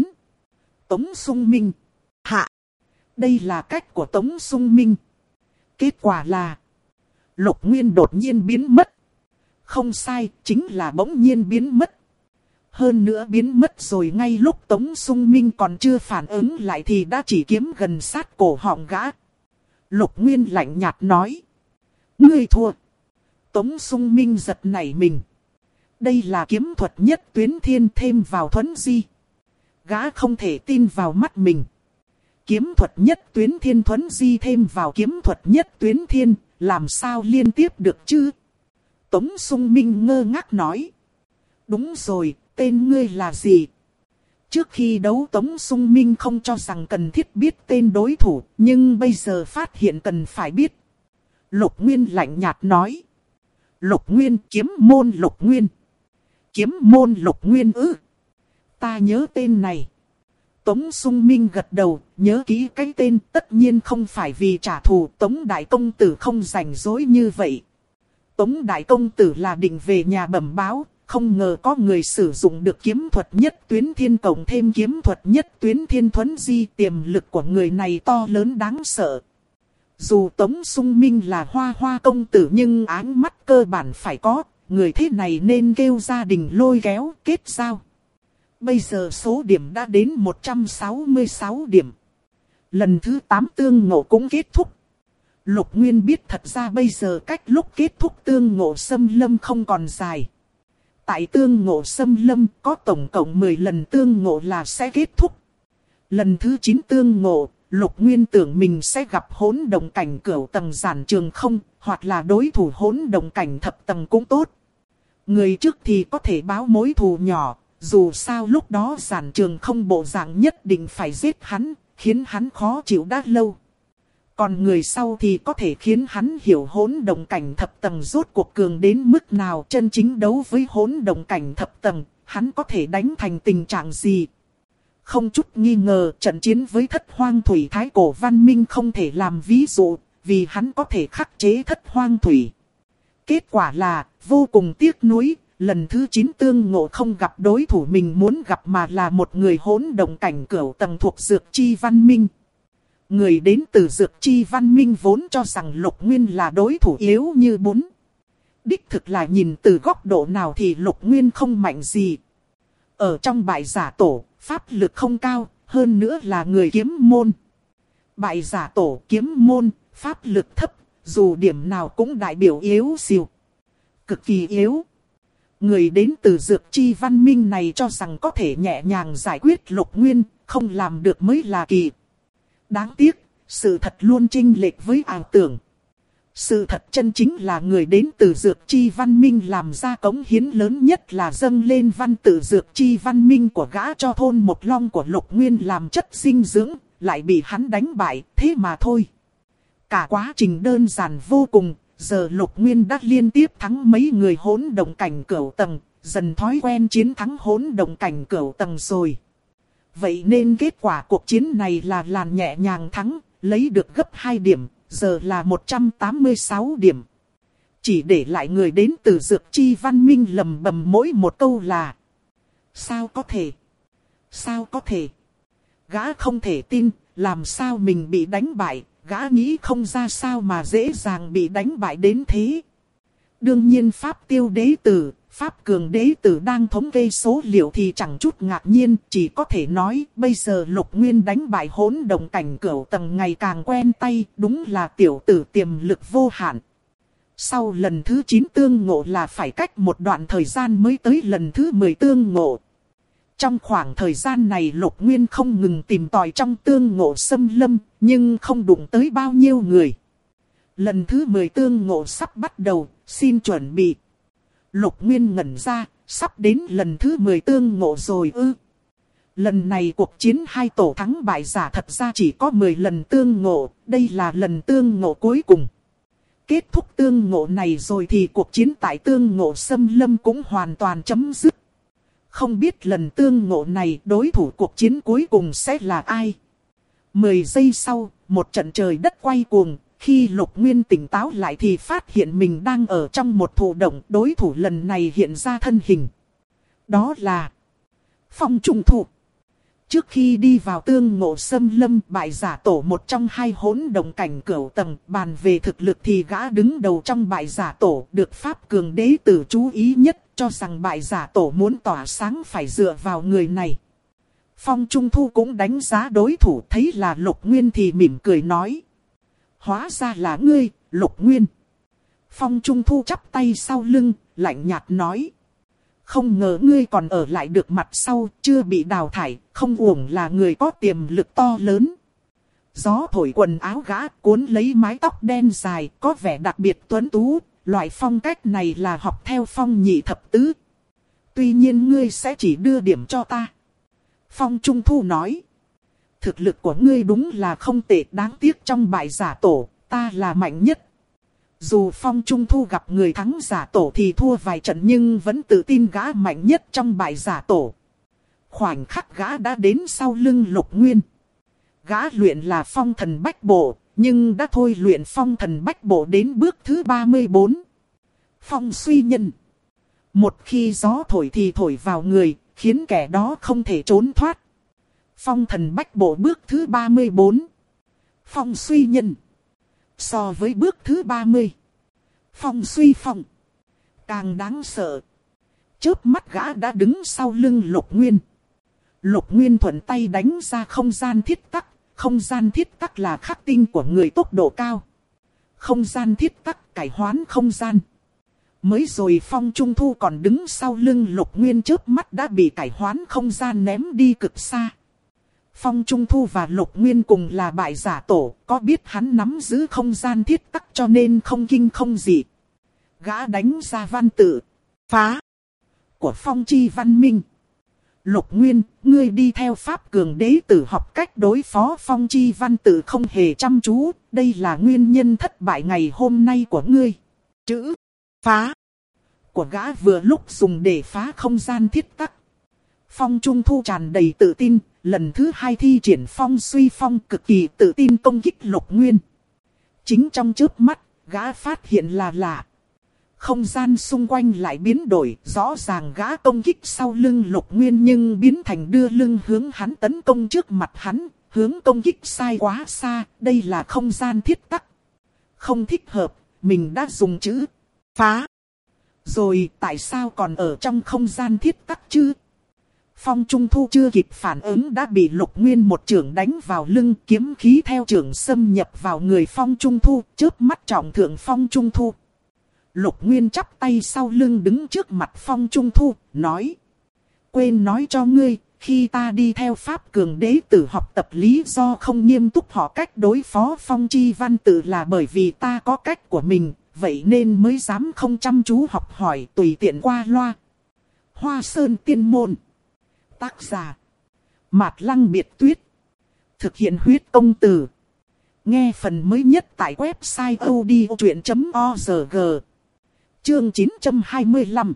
Tống Sung Minh. Hạ. Đây là cách của Tống Sung Minh. Kết quả là Lục Nguyên đột nhiên biến mất. Không sai, chính là bỗng nhiên biến mất. Hơn nữa biến mất rồi ngay lúc Tống Sung Minh còn chưa phản ứng lại thì đã chỉ kiếm gần sát cổ họng gã. Lục Nguyên lạnh nhạt nói: Ngươi thua. Tống Sung Minh giật nảy mình. Đây là kiếm thuật nhất tuyến thiên thêm vào thuấn di. Gã không thể tin vào mắt mình. Kiếm thuật nhất tuyến thiên thuấn di thêm vào kiếm thuật nhất tuyến thiên, làm sao liên tiếp được chứ? Tống Sung Minh ngơ ngác nói: Đúng rồi, tên ngươi là gì? Trước khi đấu Tống Sung Minh không cho rằng cần thiết biết tên đối thủ, nhưng bây giờ phát hiện cần phải biết. Lục Nguyên lạnh nhạt nói: Lục Nguyên, kiếm môn Lục Nguyên. Kiếm môn Lục Nguyên ư? Ta nhớ tên này. Tống Sung Minh gật đầu, nhớ kỹ cái tên, tất nhiên không phải vì trả thù. Tống Đại Công Tử không rảnh rỗi như vậy. Tống Đại Công Tử là định về nhà bẩm báo, không ngờ có người sử dụng được kiếm thuật nhất tuyến thiên cộng thêm kiếm thuật nhất tuyến thiên thuấn di. Tiềm lực của người này to lớn đáng sợ. Dù Tống Sung Minh là hoa công tử nhưng áng mắt cơ bản phải có, người thế này nên kêu gia đình lôi kéo kết giao. Bây giờ số điểm đã đến 166 điểm. Lần thứ 8 tương ngộ cũng kết thúc. Lục Nguyên biết thật ra bây giờ cách lúc kết thúc tương ngộ xâm lâm không còn dài. Tại tương ngộ xâm lâm có tổng cộng 10 lần tương ngộ là sẽ kết thúc. Lần thứ 9 tương ngộ, Lục Nguyên tưởng mình sẽ gặp hỗn động cảnh cửu tầng giản trường không, hoặc là đối thủ hỗn động cảnh thập tầng cũng tốt. Người trước thì có thể báo mối thù nhỏ, dù sao lúc đó giản trường không bộ dạng nhất định phải giết hắn, khiến hắn khó chịu đã lâu. Còn người sau thì có thể khiến hắn hiểu hỗn động cảnh thập tầng rốt cuộc cường đến mức nào, chân chính đấu với hỗn động cảnh thập tầng, hắn có thể đánh thành tình trạng gì. Không chút nghi ngờ trận chiến với Thất Hoang Thủy Thái Cổ Văn Minh không thể làm ví dụ, vì hắn có thể khắc chế Thất Hoang Thủy. Kết quả là vô cùng tiếc nuối, lần thứ 9 tương ngộ không gặp đối thủ mình muốn gặp mà là một người hỗn động cảnh cửu tầng thuộc Dược Chi Văn Minh. Người đến từ Dược Chi Văn Minh vốn cho rằng Lục Nguyên là đối thủ yếu như bún. Đích thực là nhìn từ góc độ nào thì Lục Nguyên không mạnh gì. Ở trong bại giả tổ, pháp lực không cao, hơn nữa là người kiếm môn. Bại giả tổ kiếm môn, pháp lực thấp, dù điểm nào cũng đại biểu yếu xìu. Cực kỳ yếu. Người đến từ Dược Chi Văn Minh này cho rằng có thể nhẹ nhàng giải quyết Lục Nguyên, không làm được mới là kỳ. Đáng tiếc, sự thật luôn chênh lệch với ảo tưởng. Sự thật chân chính là người đến từ Dược Chi Văn Minh làm ra cống hiến lớn nhất là dâng lên văn tự Dược Chi Văn Minh của gã cho thôn Một Long của Lục Nguyên làm chất dinh dưỡng, lại bị hắn đánh bại, thế mà thôi. Cả quá trình đơn giản vô cùng, giờ Lục Nguyên đã liên tiếp thắng mấy người hỗn động cảnh cửu tầng, dần thói quen chiến thắng hỗn động cảnh cửu tầng rồi. Vậy nên kết quả cuộc chiến này là làn nhẹ nhàng thắng, lấy được gấp 2 điểm. Giờ là 186 điểm. Chỉ để lại người đến từ Dược Chi Văn Minh lầm bầm mỗi một câu là: Sao có thể? Sao có thể? Gã không thể tin, làm sao mình bị đánh bại, gã nghĩ không ra sao mà dễ dàng bị đánh bại đến thế. Đương nhiên Pháp Tiêu Đế Tử, Pháp cường đế tử đang thống kê số liệu thì chẳng chút ngạc nhiên, chỉ có thể nói bây giờ Lục Nguyên đánh bại hỗn động cảnh cửu tầng ngày càng quen tay, đúng là tiểu tử tiềm lực vô hạn. Sau lần thứ 9 tương ngộ là phải cách một đoạn thời gian mới tới lần thứ 10 tương ngộ. Trong khoảng thời gian này Lục Nguyên không ngừng tìm tòi trong tương ngộ xâm lâm, nhưng không đụng tới bao nhiêu người. Lần thứ 10 tương ngộ sắp bắt đầu, xin chuẩn bị. Lục Nguyên ngẩn ra, sắp đến lần thứ 10 tương ngộ rồi ư. Lần này cuộc chiến hai tổ thắng bại giả thật ra chỉ có 10 lần tương ngộ, đây là lần tương ngộ cuối cùng. Kết thúc tương ngộ này rồi thì cuộc chiến tại tương ngộ xâm lâm cũng hoàn toàn chấm dứt. Không biết lần tương ngộ này đối thủ cuộc chiến cuối cùng sẽ là ai? 10 giây sau, một trận trời đất quay cuồng. Khi Lục Nguyên tỉnh táo lại thì phát hiện mình đang ở trong một thụ động, đối thủ lần này hiện ra thân hình. Đó là Phong Trung Thụ. Trước khi đi vào tương ngộ xâm lâm, bại giả tổ một trong hai hỗn động cảnh cửu tầng, bàn về thực lực thì gã đứng đầu trong bại giả tổ, được Pháp cường đế tử chú ý nhất, cho rằng bại giả tổ muốn tỏa sáng phải dựa vào người này. Phong Trung Thu cũng đánh giá đối thủ, thấy là Lục Nguyên thì mỉm cười nói. Hóa ra là ngươi, Lục Nguyên. Phong Trung Thu chắp tay sau lưng, lạnh nhạt nói. Không ngờ ngươi còn ở lại được mặt sau, chưa bị đào thải, không uổng là người có tiềm lực to lớn. Gió thổi quần áo gã, cuốn lấy mái tóc đen dài, có vẻ đặc biệt tuấn tú, loại phong cách này là học theo Phong nhị thập tứ. Tuy nhiên ngươi sẽ chỉ đưa điểm cho ta. Phong Trung Thu nói. Thực lực của ngươi đúng là không tệ, đáng tiếc trong bại giả tổ, ta là mạnh nhất. Dù Phong Trung Thu gặp người thắng giả tổ thì thua vài trận nhưng vẫn tự tin gã mạnh nhất trong bại giả tổ. Khoảnh khắc gã đã đến sau lưng Lục Nguyên. Gã luyện là phong thần bách bộ, nhưng đã thôi luyện phong thần bách bộ đến bước thứ 34. Phong suy nhân. Một khi gió thổi thì thổi vào người, khiến kẻ đó không thể trốn thoát. Phong thần bách bộ bước thứ 34. Phong suy nhân. So với bước thứ 30. Phong suy phong. Càng đáng sợ. Chớp mắt gã đã đứng sau lưng Lục Nguyên. Lục Nguyên thuận tay đánh ra không gian thiết tắc. Không gian thiết tắc là khắc tinh của người tốc độ cao. Không gian thiết tắc cải hoán không gian. Mới rồi Phong Trung Thu còn đứng sau lưng Lục Nguyên, chớp mắt đã bị cải hoán không gian ném đi cực xa. Phong Trung Thu và Lục Nguyên cùng là bại giả tổ, có biết hắn nắm giữ không gian thiết tắc cho nên không kinh không dị. Gã đánh ra văn tự phá của Phong Chi Văn Minh. Lục Nguyên, ngươi đi theo Pháp cường đế tử học cách đối phó Phong Chi Văn tự không hề chăm chú, đây là nguyên nhân thất bại ngày hôm nay của ngươi. Chữ phá của gã vừa lúc dùng để phá không gian thiết tắc. Phong Trung Thu tràn đầy tự tin, lần thứ hai thi triển phong suy phong, cực kỳ tự tin công kích Lục Nguyên. Chính trong chớp mắt, gã phát hiện là lạ. Không gian xung quanh lại biến đổi, rõ ràng gã công kích sau lưng Lục Nguyên nhưng biến thành đưa lưng hướng hắn tấn công trước mặt hắn, hướng công kích sai quá xa, đây là không gian thiết tắc. Không thích hợp, mình đã dùng chữ phá. Rồi tại sao còn ở trong không gian thiết tắc chứ? Phong Trung Thu chưa kịp phản ứng đã bị Lục Nguyên một chưởng đánh vào lưng, kiếm khí theo chưởng xâm nhập vào người Phong Trung Thu, chớp mắt trọng thượng Phong Trung Thu. Lục Nguyên chắp tay sau lưng đứng trước mặt Phong Trung Thu, nói. Quên nói cho ngươi, khi ta đi theo Pháp cường đế tử học tập lý do không nghiêm túc họ cách đối phó Phong Chi Văn tự là bởi vì ta có cách của mình, vậy nên mới dám không chăm chú học hỏi tùy tiện qua loa. Hoa Sơn Tiên Môn. Tác giả Mạt Lăng Biệt Tuyết. Thực hiện huyết công từ. Nghe phần mới nhất tại website odchuyện.org. Chương 925.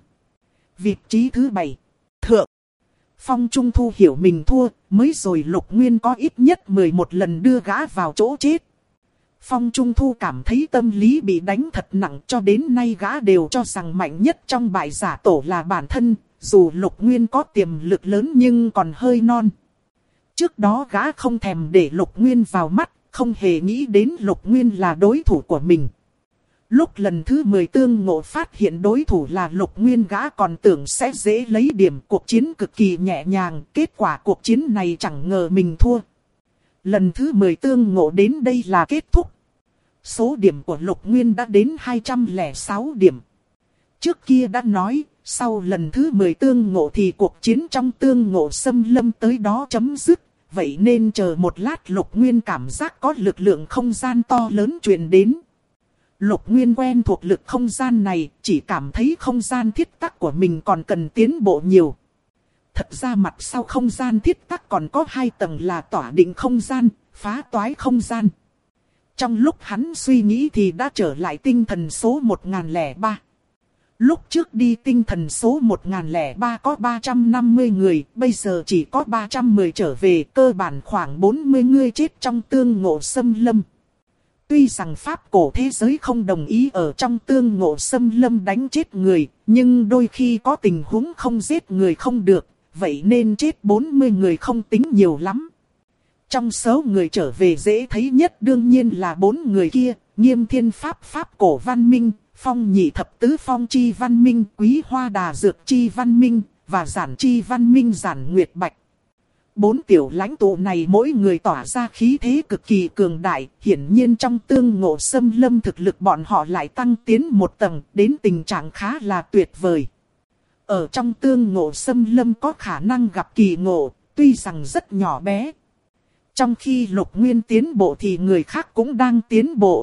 Vị trí thứ 7. Thượng. Phong Trung Thu hiểu mình thua, mới rồi Lục Nguyên có ít nhất 11 lần đưa gã vào chỗ chết. Phong Trung Thu cảm thấy tâm lý bị đánh thật nặng, cho đến nay gã đều cho rằng mạnh nhất trong bại giả tổ là bản thân, dù Lục Nguyên có tiềm lực lớn nhưng còn hơi non. Trước đó gã không thèm để Lục Nguyên vào mắt, không hề nghĩ đến Lục Nguyên là đối thủ của mình. Lúc lần thứ 10 tương ngộ phát hiện đối thủ là Lục Nguyên, gã còn tưởng sẽ dễ lấy điểm, cuộc chiến cực kỳ nhẹ nhàng, kết quả cuộc chiến này chẳng ngờ mình thua. Lần thứ 10 tương ngộ đến đây là kết thúc. Số điểm của Lục Nguyên đã đến 206 điểm. Trước kia đã nói, sau lần thứ 10 tương ngộ thì cuộc chiến trong tương ngộ xâm lâm tới đó chấm dứt. Vậy nên chờ một lát Lục Nguyên cảm giác có lực lượng không gian to lớn truyền đến. Lục Nguyên quen thuộc lực không gian này, chỉ cảm thấy không gian thiết tắc của mình còn cần tiến bộ nhiều. Thật ra mặt sau không gian thiết tắc còn có 2 tầng là tỏa định không gian, phá toái không gian. Trong lúc hắn suy nghĩ thì đã trở lại tinh thần số 1003. Lúc trước đi tinh thần số 1003 có 350 người, bây giờ chỉ có 310 trở về, cơ bản khoảng 40 người chết trong tương ngộ xâm lâm. Tuy rằng Pháp cổ thế giới không đồng ý ở trong tương ngộ xâm lâm đánh chết người, nhưng đôi khi có tình huống không giết người không được, vậy nên chết 40 người không tính nhiều lắm. Trong số người trở về dễ thấy nhất đương nhiên là 4 người kia, Nghiêm Thiên Pháp Pháp cổ văn minh, Phong Nhị Thập Tứ Phong Chi văn minh, Quý Hoa Đà Dược Chi văn minh, và Giản Chi văn minh Giản Nguyệt Bạch. 4 tiểu lãnh tụ này mỗi người tỏa ra khí thế cực kỳ cường đại, hiển nhiên trong tương ngộ xâm lâm thực lực bọn họ lại tăng tiến một tầng, đến tình trạng khá là tuyệt vời. Ở trong tương ngộ xâm lâm có khả năng gặp kỳ ngộ, tuy rằng rất nhỏ bé. Trong khi Lục Nguyên tiến bộ thì người khác cũng đang tiến bộ.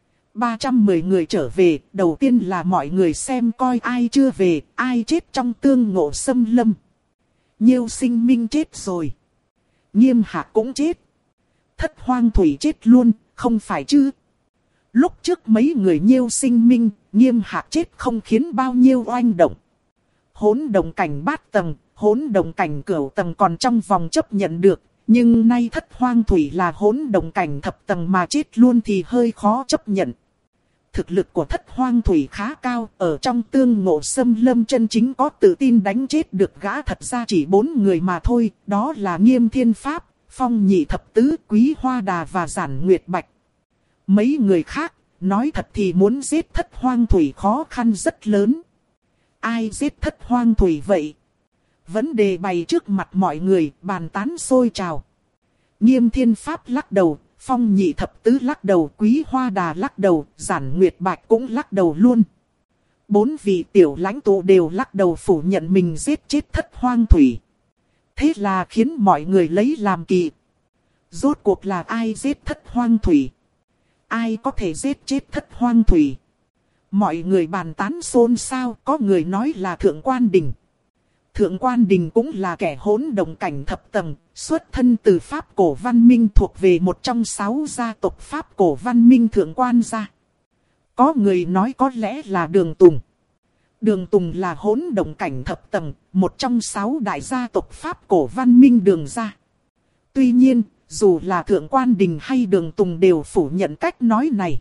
310 người trở về, đầu tiên là mọi người xem coi ai chưa về, ai chết trong tương ngộ xâm lâm. Nhiêu Sinh Minh chết rồi. Nghiêm Hạc cũng chết. Thất Hoang Thủy chết luôn, không phải chứ? Lúc trước mấy người Nhiêu Sinh Minh, Nghiêm Hạc chết không khiến bao nhiêu oanh động. Hỗn động cảnh 8 tầng, hỗn động cảnh 9 tầng còn trong vòng chấp nhận được. Nhưng nay Thất Hoang Thủy là hỗn động cảnh thập tầng mà chết luôn thì hơi khó chấp nhận. Thực lực của Thất Hoang Thủy khá cao, ở trong tương ngộ xâm lâm chân chính có tự tin đánh chết được gã thật ra chỉ 4 người mà thôi, đó là Nghiêm Thiên Pháp, Phong Nhị Thập Tứ, Quý Hoa Đà và Giản Nguyệt Bạch. Mấy người khác, nói thật thì muốn giết Thất Hoang Thủy khó khăn rất lớn. Ai giết Thất Hoang Thủy vậy? Vấn đề bày trước mặt mọi người, bàn tán sôi trào. Nghiêm Thiên Pháp lắc đầu, Phong Nhị Thập Tứ lắc đầu, Quý Hoa Đà lắc đầu, Giản Nguyệt Bạch cũng lắc đầu luôn. 4 vị tiểu lãnh tụ đều lắc đầu phủ nhận mình giết chết Thất Hoang Thủy. Thế là khiến mọi người lấy làm kỳ. Rốt cuộc là ai giết Thất Hoang Thủy? Ai có thể giết chết Thất Hoang Thủy? Mọi người bàn tán xôn xao, có người nói là Thượng Quan Đình. Thượng Quan Đình cũng là kẻ hỗn động cảnh thập tầng, xuất thân từ Pháp cổ văn minh, thuộc về một trong 6 gia tộc Pháp cổ văn minh Thượng Quan gia. Có người nói có lẽ là Đường Tùng. Đường Tùng là hỗn động cảnh thập tầng, một trong 6 đại gia tộc Pháp cổ văn minh Đường gia. Tuy nhiên, dù là Thượng Quan Đình hay Đường Tùng đều phủ nhận cách nói này.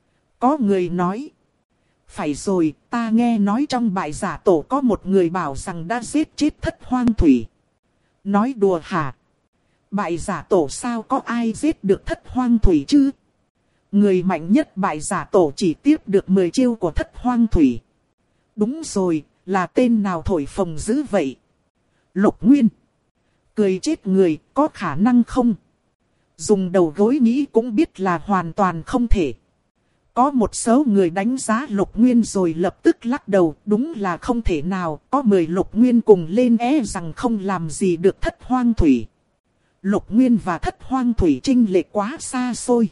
Có người nói: phải rồi, ta nghe nói trong bại giả tổ có một người bảo rằng đã giết chết Thất Hoang Thủy. Nói đùa hả? Bại giả tổ sao có ai giết được Thất Hoang Thủy chứ? Người mạnh nhất bại giả tổ chỉ tiếp được 10 chiêu của Thất Hoang Thủy. Đúng rồi, là tên nào thổi phồng dữ vậy? Lục Nguyên. Cười chết người, có khả năng không? Dùng đầu gối nghĩ cũng biết là hoàn toàn không thể. Có một số người đánh giá Lục Nguyên rồi lập tức lắc đầu, đúng là không thể nào, có 10 Lục Nguyên cùng lên rằng không làm gì được Thất Hoang Thủy. Lục Nguyên và Thất Hoang Thủy chênh lệch quá xa xôi.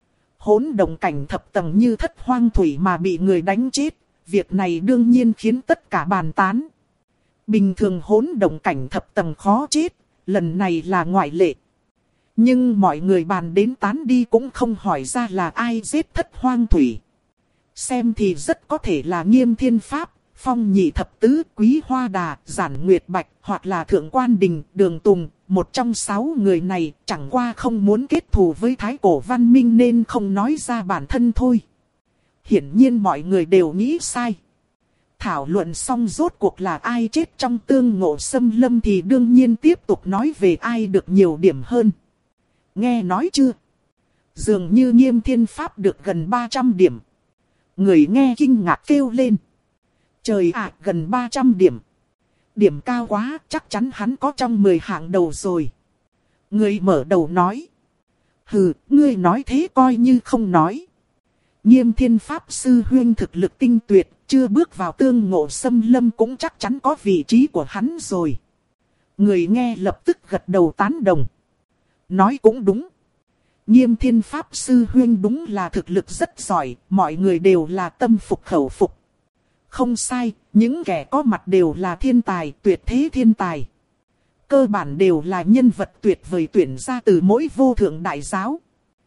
Hỗn động cảnh thập tầng như Thất Hoang Thủy mà bị người đánh chết, việc này đương nhiên khiến tất cả bàn tán. Bình thường hỗn động cảnh thập tầng khó chết, lần này là ngoại lệ. Nhưng mọi người bàn đến tán đi cũng không hỏi ra là ai giết Thất Hoang Thủy. Xem thì rất có thể là Nghiêm Thiên Pháp, Phong Nhị Thập Tứ, Quý Hoa Đà, Giản Nguyệt Bạch, hoặc là Thượng Quan Đình, Đường Tùng. Một trong 6 người này chẳng qua không muốn kết thù với Thái Cổ Văn Minh nên không nói ra bản thân thôi. Hiển nhiên mọi người đều nghĩ sai. Thảo luận xong rốt cuộc là ai chết trong tương ngộ xâm lâm thì đương nhiên tiếp tục nói về ai được nhiều điểm hơn. Nghe nói chưa? Dường như Nghiêm Thiên Pháp được gần 300 điểm. Người nghe kinh ngạc kêu lên. Trời ạ, gần 300 điểm. Điểm cao quá, chắc chắn hắn có trong 10 hạng đầu rồi. Người mở đầu nói. Hừ, ngươi nói thế coi như không nói. Nghiêm Thiên Pháp Sư huynh thực lực tinh tuyệt, chưa bước vào tương ngộ xâm lâm cũng chắc chắn có vị trí của hắn rồi. Người nghe lập tức gật đầu tán đồng. Nói cũng đúng. Nghiêm Thiên Pháp Sư huynh đúng là thực lực rất giỏi, mọi người đều là tâm phục khẩu phục. Không sai, những kẻ có mặt đều là thiên tài, tuyệt thế thiên tài. Cơ bản đều là nhân vật tuyệt vời tuyển ra từ mỗi vô thượng đại giáo.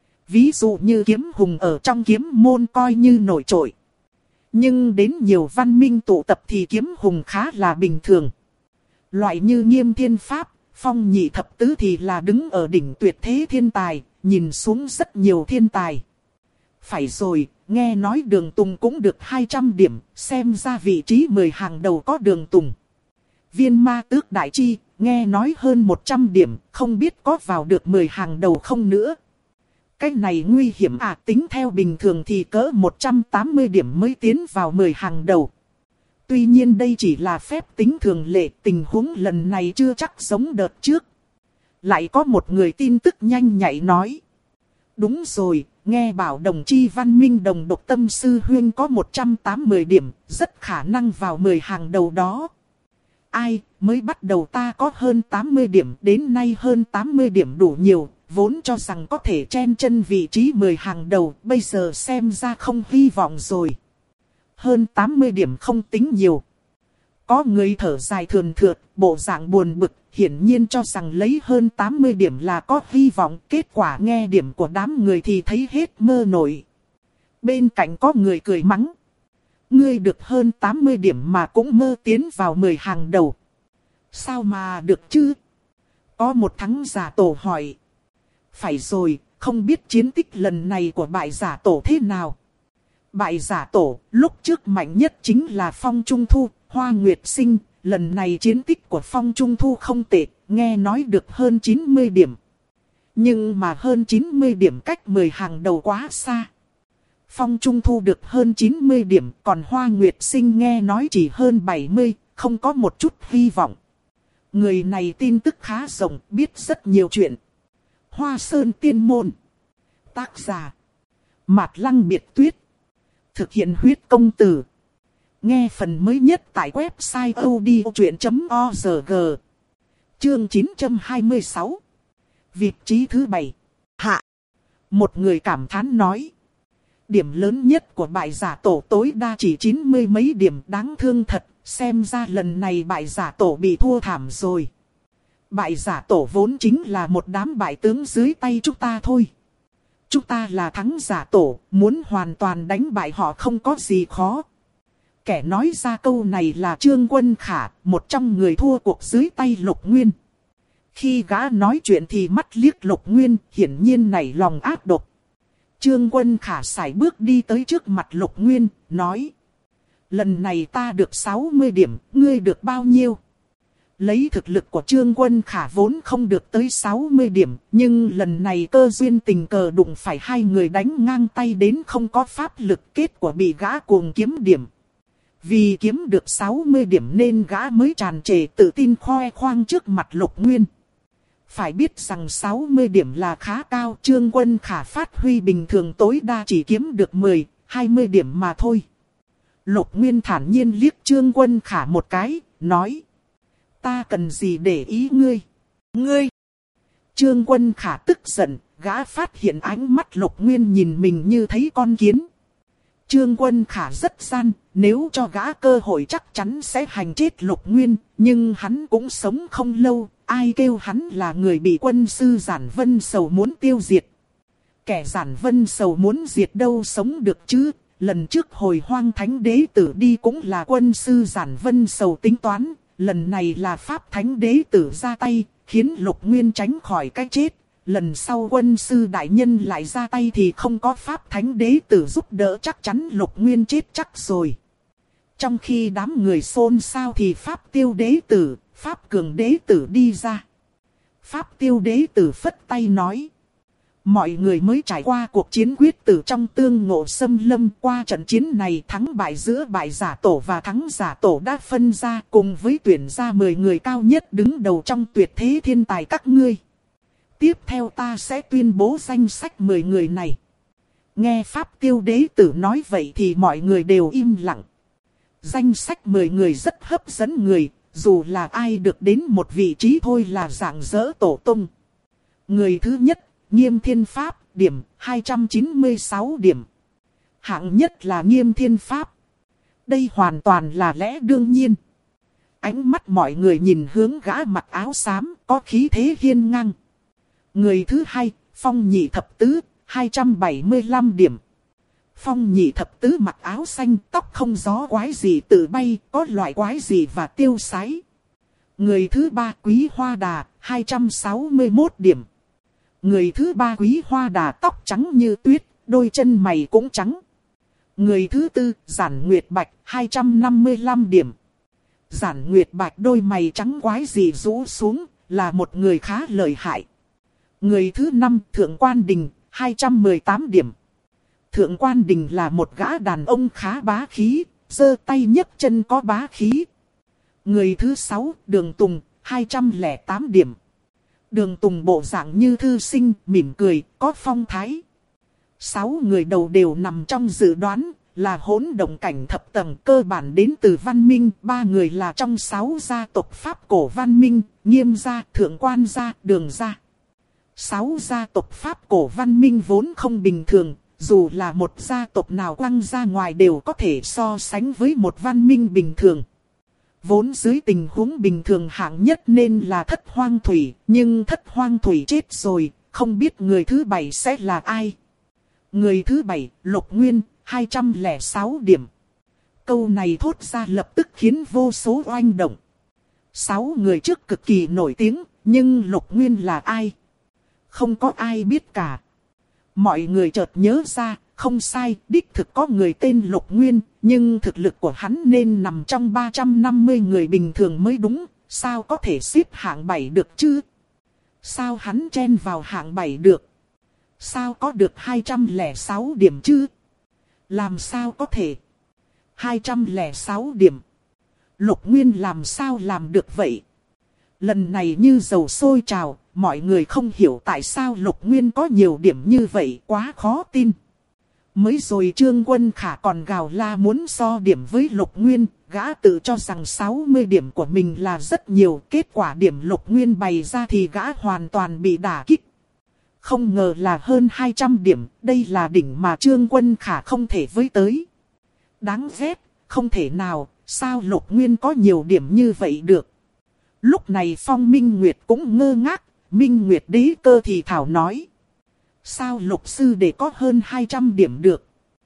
Ví dụ như kiếm hùng ở trong kiếm môn coi như nổi trội. Nhưng đến nhiều văn minh tụ tập thì kiếm hùng khá là bình thường. Loại như Nghiêm Thiên Pháp, Phong Nhị Thập Tứ thì là đứng ở đỉnh tuyệt thế thiên tài, nhìn xuống rất nhiều thiên tài. Phải rồi, nghe nói Đường Tùng cũng được 200 điểm, xem ra vị trí 10 hàng đầu có Đường Tùng. Viên Ma Tước Đại Chi, nghe nói hơn 100 điểm, không biết có vào được 10 hàng đầu không nữa. Cái này nguy hiểm à, tính theo bình thường thì cỡ 180 điểm mới tiến vào 10 hàng đầu. Tuy nhiên đây chỉ là phép tính thường lệ, tình huống lần này chưa chắc giống đợt trước. Lại có một người tin tức nhanh nhạy nói. Đúng rồi, nghe bảo Đồng Chi Văn Minh Đồng Độc Tâm Sư huynh có 180 điểm, rất khả năng vào 10 hàng đầu đó. Ai, mới bắt đầu ta có hơn 80 điểm, đến nay hơn 80 điểm đủ nhiều, vốn cho rằng có thể chen chân vị trí 10 hàng đầu, bây giờ xem ra không hy vọng rồi. Hơn 80 điểm không tính nhiều. Có người thở dài thườn thượt, bộ dạng buồn bực, hiển nhiên cho rằng lấy hơn 80 điểm là có hy vọng, kết quả nghe điểm của đám người thì thấy hết mơ nổi. Bên cạnh có người cười mắng. Ngươi được hơn 80 điểm mà cũng mơ tiến vào 10 hàng đầu. Sao mà được chứ? Có một thắng giả tổ hỏi. Phải rồi, không biết chiến tích lần này của bại giả tổ thế nào? Bại giả tổ, lúc trước mạnh nhất chính là Phong Trung Thu, Hoa Nguyệt Sinh. Lần này chiến tích của Phong Trung Thu không tệ, nghe nói được hơn 90 điểm. Nhưng mà hơn 90 điểm cách 10 hàng đầu quá xa. Phong Trung Thu được hơn 90 điểm, còn Hoa Nguyệt Sinh nghe nói chỉ hơn 70, không có một chút hy vọng. Người này tin tức khá rộng, biết rất nhiều chuyện. Hoa Sơn Tiên Môn. Tác giả Mạt Lăng Biệt Tuyết. Thực hiện huyết công từ. Nghe phần mới nhất tại website odchuyện.org. Chương 926. Vị trí thứ 7. Hạ. Một người cảm thán nói. Điểm lớn nhất của bại giả tổ tối đa chỉ 90 mấy điểm, đáng thương thật. Xem ra lần này bại giả tổ bị thua thảm rồi. Bại giả tổ vốn chính là một đám bại tướng dưới tay chúng ta thôi. Chúng ta là thắng giả tổ, muốn hoàn toàn đánh bại họ không có gì khó. Kẻ nói ra câu này là Trương Quân Khả, một trong người thua cuộc dưới tay Lục Nguyên. Khi gã nói chuyện thì mắt liếc Lục Nguyên, hiển nhiên nảy lòng ác độc. Trương Quân Khả sải bước đi tới trước mặt Lục Nguyên, nói. Lần này ta được 60 điểm, ngươi được bao nhiêu? Lấy thực lực của Trương Quân Khả vốn không được tới 60 điểm, nhưng lần này cơ duyên tình cờ đụng phải hai người đánh ngang tay đến không có pháp lực, kết quả bị gã cuồng kiếm điểm. Vì kiếm được 60 điểm nên gã mới tràn trề tự tin khoe khoang trước mặt Lục Nguyên. Phải biết rằng 60 điểm là khá cao, Trương Quân Khả phát huy bình thường tối đa chỉ kiếm được 10, 20 điểm mà thôi. Lục Nguyên thản nhiên liếc Trương Quân Khả một cái, nói. Ta cần gì để ý ngươi? Ngươi! Trương Quân Khả tức giận, gã phát hiện ánh mắt Lục Nguyên nhìn mình như thấy con kiến. Trương Quân Khả rất gian, nếu cho gã cơ hội chắc chắn sẽ hành chết Lục Nguyên, nhưng hắn cũng sống không lâu, ai kêu hắn là người bị quân sư Giản Vân Sầu muốn tiêu diệt. Kẻ Giản Vân Sầu muốn diệt đâu sống được chứ, lần trước hồi Hoang Thánh Đế Tử đi cũng là quân sư Giản Vân Sầu tính toán, lần này là Pháp Thánh Đế Tử ra tay, khiến Lục Nguyên tránh khỏi cái chết. Lần sau quân sư đại nhân lại ra tay thì không có Pháp Thánh Đế Tử giúp đỡ chắc chắn Lục Nguyên chết chắc rồi. Trong khi đám người xôn xao thì Pháp Tiêu Đế Tử, Pháp Cường Đế Tử đi ra. Pháp Tiêu Đế Tử phất tay nói. Mọi người mới trải qua cuộc chiến quyết tử trong tương ngộ xâm lâm. Qua trận chiến này thắng bại giữa bại giả tổ và thắng giả tổ đã phân ra, cùng với tuyển ra 10 người cao nhất đứng đầu trong tuyệt thế thiên tài các ngươi. Tiếp theo ta sẽ tuyên bố danh sách 10 người này. Nghe Pháp Tiêu đế tử nói vậy thì mọi người đều im lặng. Danh sách 10 người rất hấp dẫn người, dù là ai được đến một vị trí thôi là rạng rỡ tổ tung. Người thứ nhất, Nghiêm Thiên Pháp, điểm 296 điểm. Hạng nhất là Nghiêm Thiên Pháp. Đây hoàn toàn là lẽ đương nhiên. Ánh mắt mọi người nhìn hướng gã mặc áo xám, có khí thế hiên ngang. Người thứ hai, Phong Nhị Thập Tứ, 275 điểm. Phong Nhị Thập Tứ mặc áo xanh, tóc không gió quái gì tự bay, có loại quái gì và tiêu sái. Người thứ ba, Quý Hoa Đà, 261 điểm. Người thứ ba, Quý Hoa Đà, tóc trắng như tuyết, đôi chân mày cũng trắng. Người thứ tư, Giản Nguyệt Bạch, 255 điểm. Giản Nguyệt Bạch đôi mày trắng quái gì rũ xuống, là một người khá lợi hại. Người thứ năm, Thượng Quan Đình, 218 điểm. Thượng Quan Đình là một gã đàn ông khá bá khí, giơ tay nhấc chân có bá khí. Người thứ sáu, Đường Tùng, 208 điểm. Đường Tùng bộ dạng như thư sinh, mỉm cười, có phong thái. 6 người đầu đều nằm trong dự đoán, là hỗn động cảnh thập tầng cơ bản đến từ văn minh. 3 người là trong 6 gia tộc Pháp cổ văn minh, Nghiêm gia, Thượng Quan gia, Đường gia. 6 gia tộc Pháp cổ văn minh vốn không bình thường, dù là một gia tộc nào quăng ra ngoài đều có thể so sánh với một văn minh bình thường. Vốn dưới tình huống bình thường hạng nhất nên là Thất Hoang Thủy, nhưng Thất Hoang Thủy chết rồi, không biết người thứ 7 sẽ là ai. Người thứ 7, Lục Nguyên, 206 điểm. Câu này thốt ra lập tức khiến vô số oanh động. 6 người trước cực kỳ nổi tiếng, nhưng Lục Nguyên là ai? Không có ai biết cả. Mọi người chợt nhớ ra, không sai, đích thực có người tên Lục Nguyên, nhưng thực lực của hắn nên nằm trong 350 người bình thường mới đúng, sao có thể xếp hạng 7 được chứ? Sao hắn chen vào hạng 7 được? Sao có được 206 điểm chứ? Làm sao có thể? 206 điểm. Lục Nguyên làm sao làm được vậy? Lần này như dầu sôi trào, mọi người không hiểu tại sao Lục Nguyên có nhiều điểm như vậy, quá khó tin. Mới rồi Trương Quân Khả còn gào la muốn so điểm với Lục Nguyên, gã tự cho rằng 60 điểm của mình là rất nhiều, kết quả điểm Lục Nguyên bày ra thì gã hoàn toàn bị đả kích. Không ngờ là hơn 200 điểm, đây là đỉnh mà Trương Quân Khả không thể với tới. Đáng ghét, không thể nào, sao Lục Nguyên có nhiều điểm như vậy được. Lúc này Phong Minh Nguyệt cũng ngơ ngác, Minh Nguyệt đế cơ thì thảo nói. Sao Lục sư để có hơn 200 điểm được?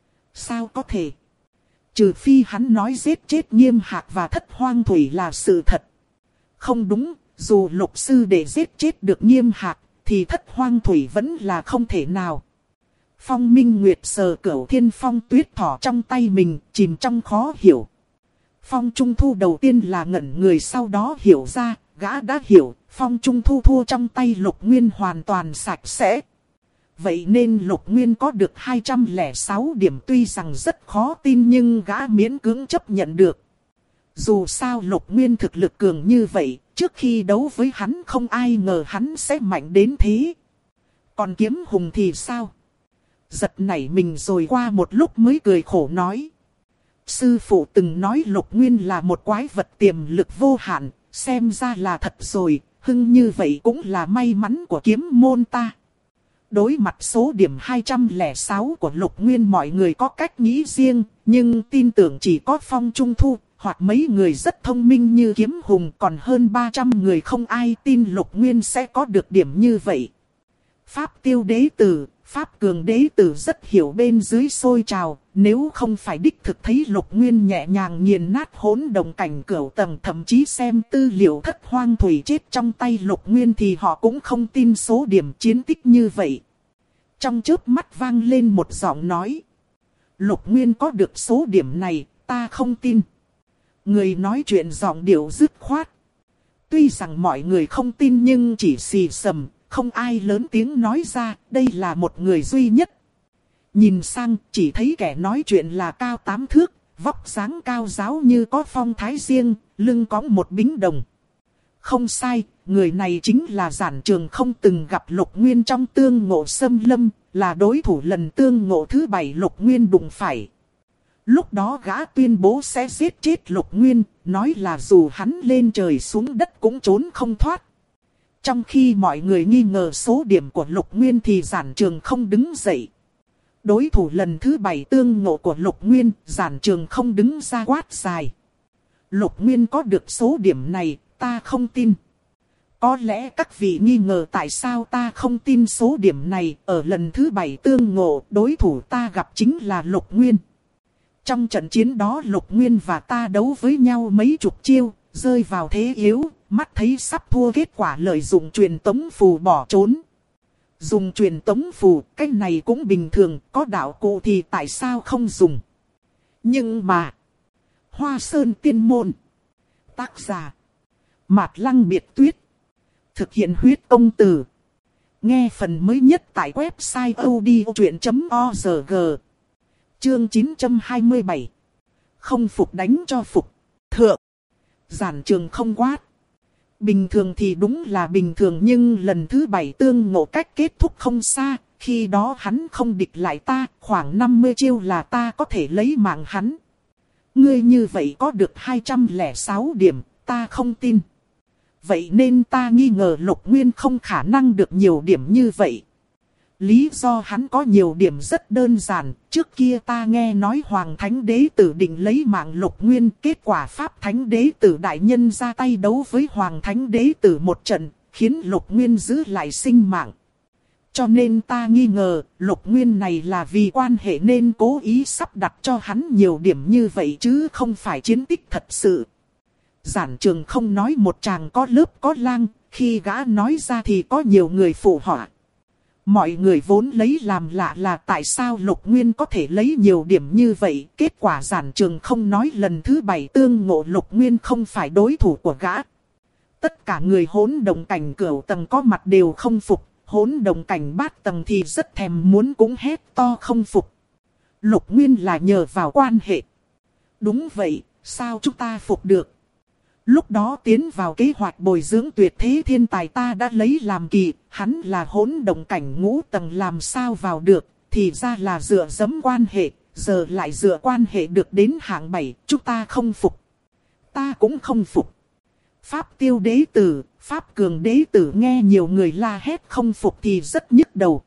Sao có thể? Trừ phi hắn nói giết chết Nghiêm Hạc và Thất Hoang Thủy là sự thật. Không đúng, dù Lục sư để giết chết được Nghiêm Hạc, thì Thất Hoang Thủy vẫn là không thể nào. Phong Minh Nguyệt sờ Cửu Thiên Phong Tuyết Thỏ trong tay mình, chìm trong khó hiểu. Phong Trung Thu đầu tiên là ngẩn người, sau đó hiểu ra, gã đã hiểu, Phong Trung Thu thua trong tay Lục Nguyên hoàn toàn sạch sẽ. Vậy nên Lục Nguyên có được 206 điểm, tuy rằng rất khó tin nhưng gã miễn cưỡng chấp nhận được. Dù sao Lục Nguyên thực lực cường như vậy, trước khi đấu với hắn không ai ngờ hắn sẽ mạnh đến thế. Còn Kiếm Hùng thì sao? Giật nảy mình rồi qua một lúc mới cười khổ nói. Sư phụ từng nói Lục Nguyên là một quái vật tiềm lực vô hạn, xem ra là thật rồi, hưng như vậy cũng là may mắn của kiếm môn ta. Đối mặt số điểm 206 của Lục Nguyên mọi người có cách nghĩ riêng, nhưng tin tưởng chỉ có Phong Trung Thu, hoặc mấy người rất thông minh như Kiếm Hùng, còn hơn 300 người không ai tin Lục Nguyên sẽ có được điểm như vậy. Pháp Tiêu đế tử, Pháp Cường đế tử rất hiểu bên dưới sôi trào, nếu không phải đích thực thấy Lục Nguyên nhẹ nhàng nghiền nát hỗn động cảnh cửu tầng, thậm chí xem tư liệu Thất Hoang Thủy chết trong tay Lục Nguyên thì họ cũng không tin số điểm chiến tích như vậy. Trong chớp mắt vang lên một giọng nói. Lục Nguyên có được số điểm này, ta không tin. Người nói chuyện giọng điệu dứt khoát. Tuy rằng mọi người không tin nhưng chỉ xì xầm, không ai lớn tiếng nói ra, đây là một người duy nhất. Nhìn sang, chỉ thấy kẻ nói chuyện là cao 8 thước, vóc dáng cao ráo như có phong thái riêng, lưng cõng một bính đồng. Không sai, người này chính là Giản Trường không từng gặp Lục Nguyên trong tương ngộ xâm lâm, là đối thủ lần tương ngộ thứ 7 Lục Nguyên đụng phải. Lúc đó gã tuyên bố sẽ giết chết Lục Nguyên, nói là dù hắn lên trời xuống đất cũng trốn không thoát. Trong khi mọi người nghi ngờ số điểm của Lục Nguyên thì Giản Trường không đứng dậy. Đối thủ lần thứ 7 tương ngộ của Lục Nguyên, Giản Trường không đứng ra quát dài. Lục Nguyên có được số điểm này, ta không tin. Có lẽ các vị nghi ngờ tại sao ta không tin số điểm này, ở lần thứ 7 tương ngộ, đối thủ ta gặp chính là Lục Nguyên. Trong trận chiến đó Lục Nguyên và ta đấu với nhau mấy chục chiêu, rơi vào thế yếu, mắt thấy sắp thua, kết quả lợi dụng truyền tống phù bỏ trốn. Dùng truyền tống phù, cái này cũng bình thường, có đạo cụ thì tại sao không dùng. Nhưng mà, Hoa Sơn Tiên Môn, tác giả, Mạt Lăng Biệt Tuyết, thực hiện huyết công từ. Nghe phần mới nhất tại website odchuyện.org. Chương 927. Không phục đánh cho phục. Thượng. Giản Trường không quát. Bình thường thì đúng là bình thường, nhưng lần thứ 7 tương ngộ cách kết thúc không xa. Khi đó hắn không địch lại ta, khoảng 50 chiêu là ta có thể lấy mạng hắn. Ngươi như vậy có được 206 điểm, ta không tin. Vậy nên ta nghi ngờ Lục Nguyên không khả năng được nhiều điểm như vậy. Lý do hắn có nhiều điểm rất đơn giản. Trước kia ta nghe nói Hoàng Thánh Đế Tử định lấy mạng Lục Nguyên. Kết quả Pháp Thánh Đế Tử đại nhân ra tay đấu với Hoàng Thánh Đế Tử một trận, khiến Lục Nguyên giữ lại sinh mạng. Cho nên ta nghi ngờ Lục Nguyên này là vì quan hệ nên cố ý sắp đặt cho hắn nhiều điểm như vậy, chứ không phải chiến tích thật sự. Giản Trường không nói một chàng có lớp có lang, khi gã nói ra thì có nhiều người phụ họa. Mọi người vốn lấy làm lạ là tại sao Lục Nguyên có thể lấy nhiều điểm như vậy. Kết quả Giản Trường không nói lần thứ 7 tương ngộ Lục Nguyên không phải đối thủ của gã. Tất cả người hỗn động cảnh cửu tầng có mặt đều không phục. Hỗn động cảnh bát tầng thì rất thèm muốn, cũng hét to không phục. Lục Nguyên là nhờ vào quan hệ. Đúng vậy, sao chúng ta phục được? Lúc đó tiến vào kế hoạch bồi dưỡng tuyệt thế thiên tài ta đã lấy làm kỳ, hắn là hỗn động cảnh ngũ tầng làm sao vào được, thì ra là dựa dẫm quan hệ, giờ lại dựa quan hệ được đến hạng 7, chúng ta không phục. Ta cũng không phục. Pháp Tiêu Đế Tử, Pháp Cường Đế Tử nghe nhiều người la hét không phục thì rất nhức đầu.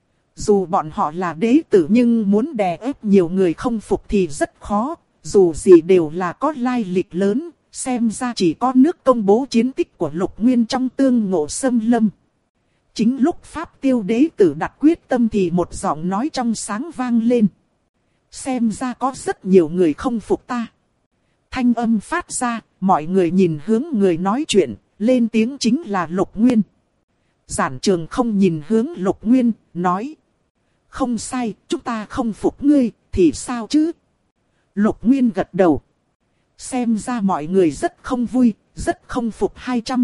Dù bọn họ là đế tử nhưng muốn đè ép nhiều người không phục thì rất khó, dù gì đều là có lai lịch lớn. Xem ra chỉ có nước công bố chiến tích của Lục Nguyên trong tương ngộ xâm lâm. Chính lúc Pháp Tiêu Đế Tử đặt quyết tâm thì một giọng nói trong sáng vang lên. Xem ra có rất nhiều người không phục ta. Thanh âm phát ra, mọi người nhìn hướng người nói chuyện, lên tiếng chính là Lục Nguyên. Giản Trường không nhìn hướng Lục Nguyên, nói. Không sai, chúng ta không phục ngươi, thì sao chứ? Lục Nguyên gật đầu. Xem ra mọi người rất không vui, rất không phục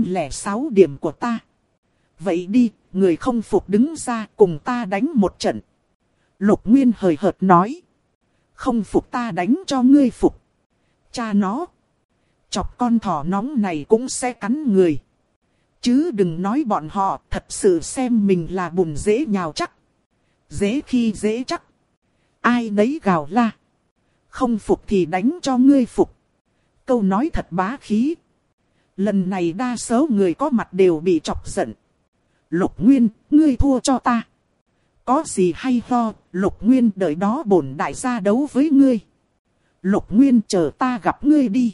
206 điểm của ta. Vậy đi, người không phục đứng ra cùng ta đánh một trận. Lục Nguyên hời hợt nói. Không phục ta đánh cho ngươi phục. Cha nó. Chọc con thỏ nóng này cũng sẽ cắn người. Chứ đừng nói bọn họ thật sự xem mình là bùn dễ nhào chắc. Dễ khi dễ chắc. Ai nấy gào la. Không phục thì đánh cho ngươi phục. Câu nói thật bá khí. Lần này đa số người có mặt đều bị chọc giận. Lục Nguyên, ngươi thua cho ta. Có gì hay ho, Lục Nguyên đợi đó bổn đại gia đấu với ngươi. Lục Nguyên chờ ta gặp ngươi đi.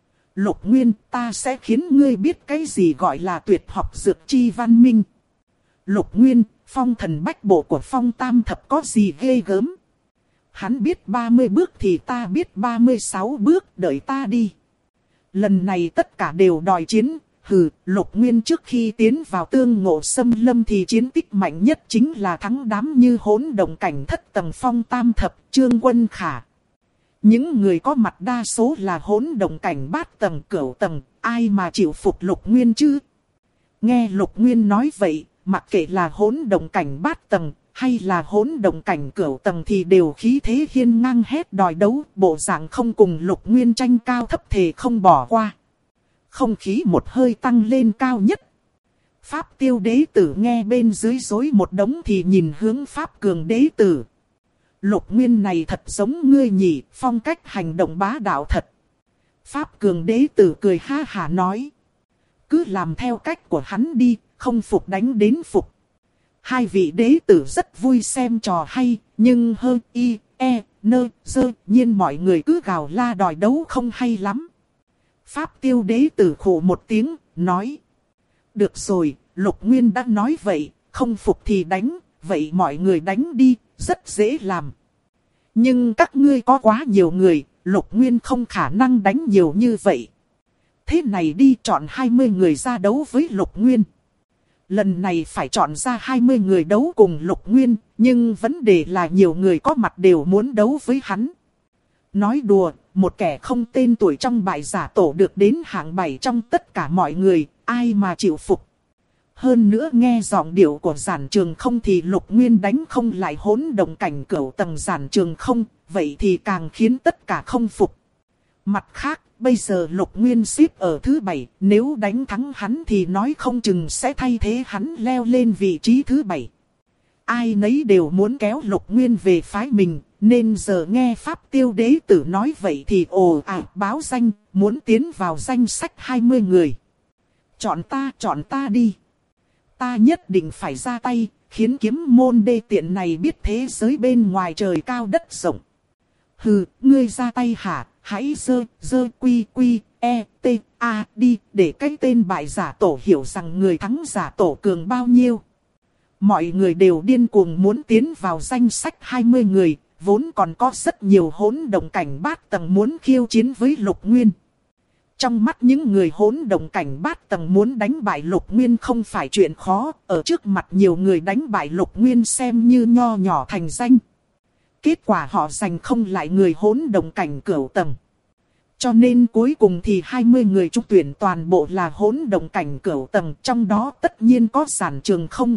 Lục Nguyên, ta sẽ khiến ngươi biết cái gì gọi là tuyệt học dược chi văn minh. Lục Nguyên, phong thần bách bộ của Phong Tam Thập có gì ghê gớm. Hắn biết 30 bước thì ta biết 36 bước, đợi ta đi. Lần này tất cả đều đòi chiến. Hừ, Lục Nguyên trước khi tiến vào tương ngộ xâm lâm thì chiến tích mạnh nhất chính là thắng đám như hỗn động cảnh thất tầng Phong Tam Thập, Trương Quân Khả. Những người có mặt đa số là hỗn động cảnh bát tầng cửu tầng, ai mà chịu phục Lục Nguyên chứ? Nghe Lục Nguyên nói vậy, mặc kệ là hỗn động cảnh bát tầng, hay là hỗn động cảnh cửu tầng thì đều khí thế hiên ngang hét đòi đấu, bộ dạng không cùng Lục Nguyên tranh cao thấp thề không bỏ qua. Không khí một hơi tăng lên cao nhất. Pháp Tiêu đế tử nghe bên dưới rối một đống thì nhìn hướng Pháp Cường đế tử. Lục Nguyên này thật giống ngươi nhỉ, phong cách hành động bá đạo thật. Pháp Cường đế tử cười ha hả nói. Cứ làm theo cách của hắn đi, không phục đánh đến phục. Hai vị đế tử rất vui xem trò hay, nhưng hơn dơ nhiên mọi người cứ gào la đòi đấu không hay lắm. Pháp Tiêu đế tử khổ một tiếng, nói. Được rồi, Lục Nguyên đã nói vậy, không phục thì đánh, vậy mọi người đánh đi, rất dễ làm. Nhưng các ngươi có quá nhiều người, Lục Nguyên không khả năng đánh nhiều như vậy. Thế này đi, chọn 20 người ra đấu với Lục Nguyên. Lần này phải chọn ra 20 người đấu cùng Lục Nguyên, nhưng vấn đề là nhiều người có mặt đều muốn đấu với hắn. Nói đùa, một kẻ không tên tuổi trong bại giả tổ được đến hạng 7 trong tất cả mọi người, ai mà chịu phục. Hơn nữa nghe giọng điệu của Giản Trường Không thì Lục Nguyên đánh không lại hỗn động cảnh cửu tầng Giản Trường Không, vậy thì càng khiến tất cả không phục. Mặt khác, bây giờ Lục Nguyên xếp ở thứ 7, nếu đánh thắng hắn thì nói không chừng sẽ thay thế hắn leo lên vị trí thứ 7. Ai nấy đều muốn kéo Lục Nguyên về phái mình, nên giờ nghe Pháp Tiêu đế tử nói vậy thì ồ ạt báo danh, muốn tiến vào danh sách 20 người. Chọn ta đi. Ta nhất định phải ra tay, khiến kiếm môn đê tiện này biết thế giới bên ngoài trời cao đất rộng. Hừ, ngươi ra tay hả, hãy dơ quy đi, để cái tên bại giả tổ hiểu rằng người thắng giả tổ cường bao nhiêu. Mọi người đều điên cuồng muốn tiến vào danh sách 20 người, vốn còn có rất nhiều hỗn động cảnh bát tầng muốn khiêu chiến với Lục Nguyên. Trong mắt những người hỗn động cảnh bát tầng muốn đánh bại Lục Nguyên không phải chuyện khó, ở trước mặt nhiều người đánh bại Lục Nguyên xem như nho nhỏ thành danh. Kết quả họ giành không lại người hỗn động cảnh cửu tầng. Cho nên cuối cùng thì 20 người trúng tuyển toàn bộ là hỗn động cảnh cửu tầng, trong đó tất nhiên có Giản Trường Không.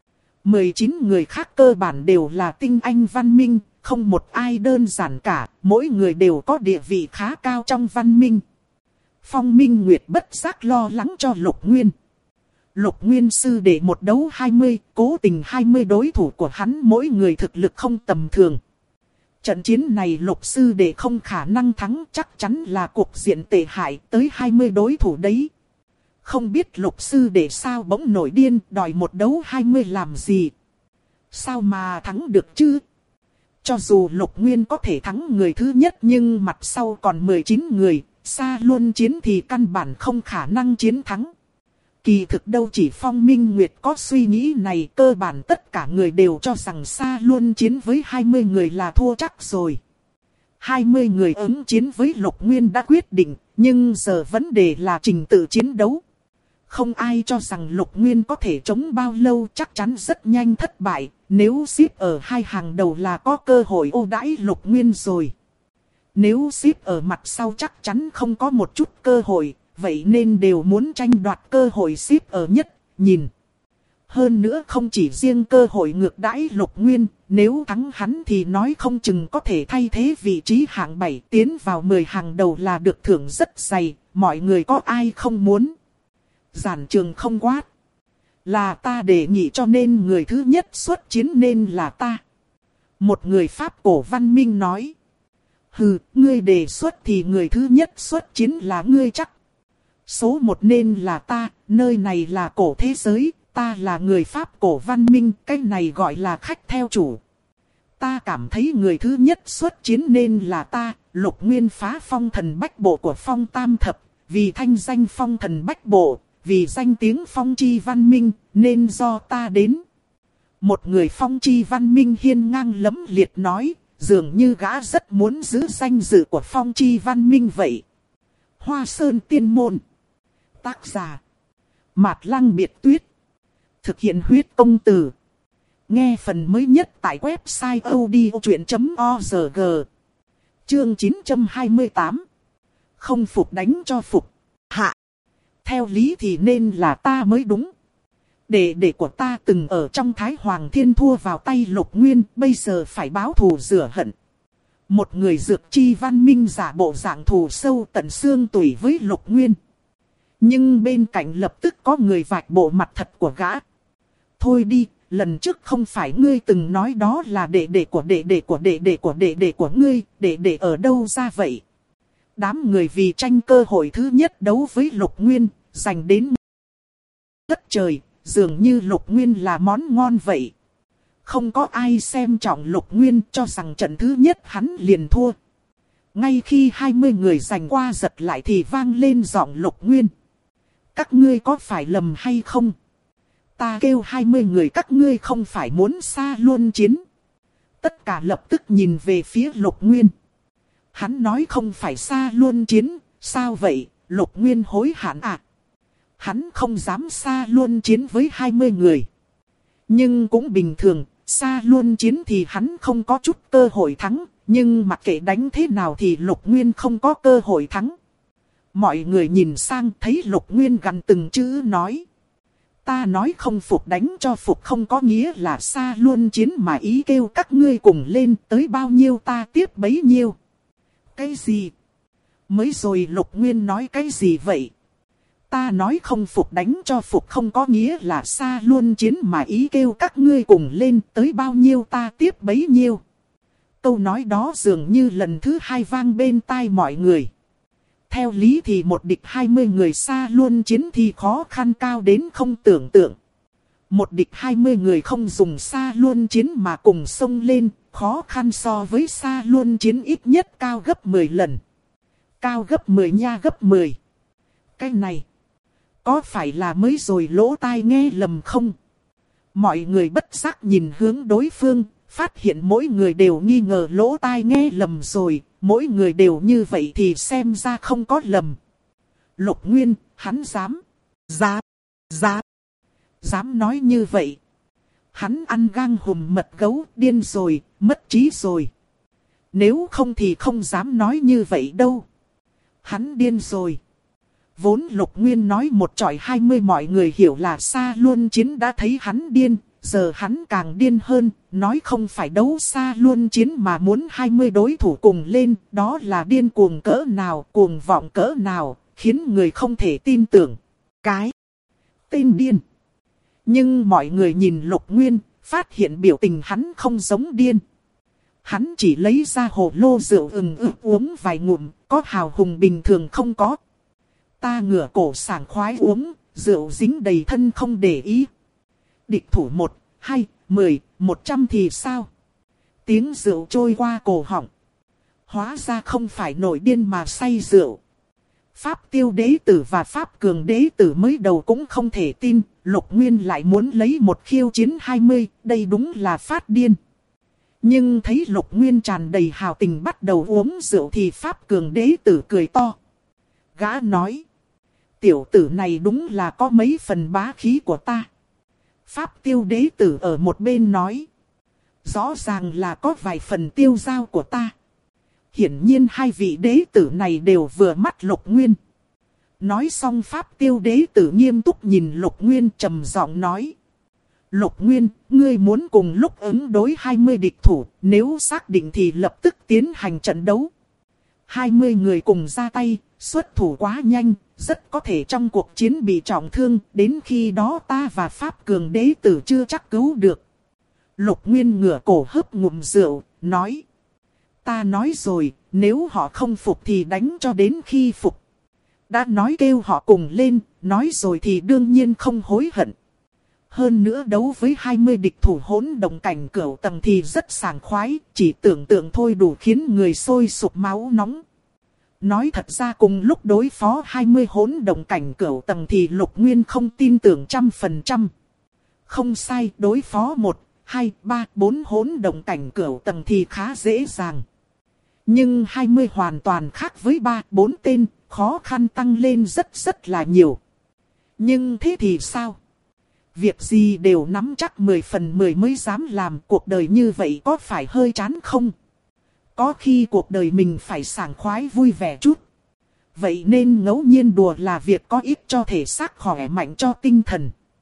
19 người khác cơ bản đều là tinh anh văn minh, không một ai đơn giản cả, mỗi người đều có địa vị khá cao trong văn minh. Phong Minh Nguyệt bất giác lo lắng cho Lục Nguyên. Lục Nguyên sư đệ một đấu 20, cố tình 20 đối thủ của hắn mỗi người thực lực không tầm thường. Trận chiến này Lục sư đệ không khả năng thắng, chắc chắn là cuộc diện tệ hại, tới 20 đối thủ đấy. Không biết Lục sư đệ sao bỗng nổi điên đòi một đấu 20 làm gì. Sao mà thắng được chứ? Cho dù Lục Nguyên có thể thắng người thứ nhất nhưng mặt sau còn 19 người, xa luôn chiến thì căn bản không khả năng chiến thắng. Kỳ thực đâu chỉ Phong Minh Nguyệt có suy nghĩ này, cơ bản tất cả người đều cho rằng xa luôn chiến với 20 người là thua chắc rồi. 20 người ứng chiến với Lục Nguyên đã quyết định, nhưng giờ vấn đề là trình tự chiến đấu. Không ai cho rằng Lục Nguyên có thể chống bao lâu, chắc chắn rất nhanh thất bại, nếu xếp ở hai hàng đầu là có cơ hội ưu đãi Lục Nguyên rồi. Nếu xếp ở mặt sau chắc chắn không có một chút cơ hội, vậy nên đều muốn tranh đoạt cơ hội xếp ở nhất, nhìn. Hơn nữa không chỉ riêng cơ hội ngược đãi Lục Nguyên, nếu thắng hắn thì nói không chừng có thể thay thế vị trí hạng 7 tiến vào 10 hàng đầu là được thưởng rất dày, mọi người có ai không muốn. Giản Trường Không quát. Là ta đề nghị cho nên người thứ nhất xuất chiến nên là ta. Một người Pháp cổ văn minh nói. Hừ, ngươi đề xuất thì người thứ nhất xuất chiến là ngươi chắc. Số 1 nên là ta, nơi này là cổ thế giới, ta là người Pháp cổ văn minh, cái này gọi là khách theo chủ. Ta cảm thấy người thứ nhất xuất chiến nên là ta, Lục Nguyên phá phong thần bách bộ của Phong Tam Thập, vì thanh danh phong thần bách bộ, vì danh tiếng phong chi văn minh, nên do ta đến. Một người phong chi văn minh hiên ngang lẫm liệt nói, dường như gã rất muốn giữ danh dự của phong chi văn minh vậy. Hoa Sơn Tiên Môn. Tác giả Mạt Lăng Biệt Tuyết. Thực hiện huyết công từ. Nghe phần mới nhất tại website odchuyện.org. Chương 928. Không phục đánh cho phục. Hạ. Theo lý thì nên là ta mới đúng. Đệ đệ của ta từng ở trong Thái Hoàng Thiên thua vào tay Lục Nguyên, bây giờ phải báo thù rửa hận. Một người dược chi văn minh giả bộ dạng thù sâu tận xương tủy với Lục Nguyên. Nhưng bên cạnh lập tức có người vạch bộ mặt thật của gã. Thôi đi, lần trước không phải ngươi từng nói đó là đệ đệ của đệ đệ của đệ đệ của đệ đệ của ngươi, đệ đệ ở đâu ra vậy? Đám người vì tranh cơ hội thứ nhất đấu với Lục Nguyên, giành đến đất trời, dường như Lục Nguyên là món ngon vậy. Không có ai xem trọng Lục Nguyên, cho rằng trận thứ nhất hắn liền thua. Ngay khi 20 người giành qua giật lại thì vang lên giọng Lục Nguyên. Các ngươi có phải lầm hay không? Ta kêu 20 người các ngươi không phải muốn xa luôn chiến. Tất cả lập tức nhìn về phía Lục Nguyên. Hắn nói không phải xa luôn chiến, sao vậy? Lục Nguyên hối hận à? Hắn không dám xa luôn chiến với 20 người. Nhưng cũng bình thường, xa luôn chiến thì hắn không có chút cơ hội thắng. Nhưng mặc kệ đánh thế nào thì Lục Nguyên không có cơ hội thắng. Mọi người nhìn sang thấy Lục Nguyên gằn từng chữ nói. Ta nói không phục đánh cho phục không có nghĩa là xa luôn chiến mà ý kêu các ngươi cùng lên tới bao nhiêu ta tiếp bấy nhiêu. Cái gì? Mới rồi Lục Nguyên nói cái gì vậy? Ta nói không phục đánh cho phục không có nghĩa là xa luôn chiến mà ý kêu các ngươi cùng lên tới bao nhiêu ta tiếp bấy nhiêu. Câu nói đó dường như lần thứ hai vang bên tai mọi người. Theo lý thì một địch 20 người xa luôn chiến thì khó khăn cao đến không tưởng tượng. Một địch 20 người không dùng xa luôn chiến mà cùng xông lên, khó khăn so với xa luôn chiến ít nhất cao gấp 10 lần. Cao gấp 10 nha gấp 10. Cái này, có phải là mới rồi lỗ tai nghe lầm không? Mọi người bất giác nhìn hướng đối phương, phát hiện mỗi người đều nghi ngờ lỗ tai nghe lầm rồi, mỗi người đều như vậy thì xem ra không có lầm. Lục Nguyên, hắn dám nói như vậy. Hắn ăn gang hùm mật gấu, điên rồi, mất trí rồi. Nếu không thì không dám nói như vậy đâu. Hắn điên rồi. Vốn Lục Nguyên nói một chọi 20 mọi người hiểu là xa luôn chiến đã thấy hắn điên. Giờ hắn càng điên hơn, nói không phải đấu xa luôn chiến mà muốn 20 đối thủ cùng lên, đó là điên cuồng cỡ nào, cuồng vọng cỡ nào, khiến người không thể tin tưởng. Cái tên điên. Nhưng mọi người nhìn Lục Nguyên, phát hiện biểu tình hắn không giống điên. Hắn chỉ lấy ra hồ lô rượu uống vài ngụm, có hào hùng bình thường không có. Ta ngửa cổ sảng khoái uống, rượu dính đầy thân không để ý. Địch thủ 1, 2, 10, 100 thì sao? Tiếng rượu trôi qua cổ họng. Hóa ra không phải nổi điên mà say rượu. Pháp Tiêu đế tử và Pháp Cường đế tử mới đầu cũng không thể tin, Lục Nguyên lại muốn lấy một khiêu chiến 20, đây đúng là phát điên. Nhưng thấy Lục Nguyên tràn đầy hào tình bắt đầu uống rượu thì Pháp Cường đế tử cười to. Gã nói, tiểu tử này đúng là có mấy phần bá khí của ta. Pháp Tiêu đế tử ở một bên nói, rõ ràng là có vài phần tiêu dao của ta. Hiển nhiên hai vị đế tử này đều vừa mắt Lục Nguyên. Nói xong Pháp Tiêu đế tử nghiêm túc nhìn Lục Nguyên trầm giọng nói. Lục Nguyên, ngươi muốn cùng lúc ứng đối 20 địch thủ, nếu xác định thì lập tức tiến hành trận đấu. 20 người cùng ra tay, xuất thủ quá nhanh, rất có thể trong cuộc chiến bị trọng thương, đến khi đó ta và Pháp Cường đế tử chưa chắc cứu được. Lục Nguyên ngửa cổ hớp ngụm rượu, nói. Ta nói rồi, nếu họ không phục thì đánh cho đến khi phục. Đã nói kêu họ cùng lên, nói rồi thì đương nhiên không hối hận. Hơn nữa đấu với 20 địch thủ hỗn động cảnh cửu tầng thì rất sảng khoái, chỉ tưởng tượng thôi đủ khiến người sôi sục máu nóng. Nói thật ra cùng lúc đối phó 20 hỗn động cảnh cửu tầng thì Lục Nguyên không tin tưởng 100%. Không sai, đối phó 1, 2, 3, 4 hỗn động cảnh cửu tầng thì khá dễ dàng. Nhưng 20 hoàn toàn khác với 3, 4 tên, khó khăn tăng lên rất là nhiều. Nhưng thế thì sao? Việc gì đều nắm chắc 10 phần 10 mới dám làm, cuộc đời như vậy có phải hơi chán không? Có khi cuộc đời mình phải sảng khoái vui vẻ chút. Vậy nên ngẫu nhiên đùa là việc có ích cho thể xác khỏe mạnh cho tinh thần.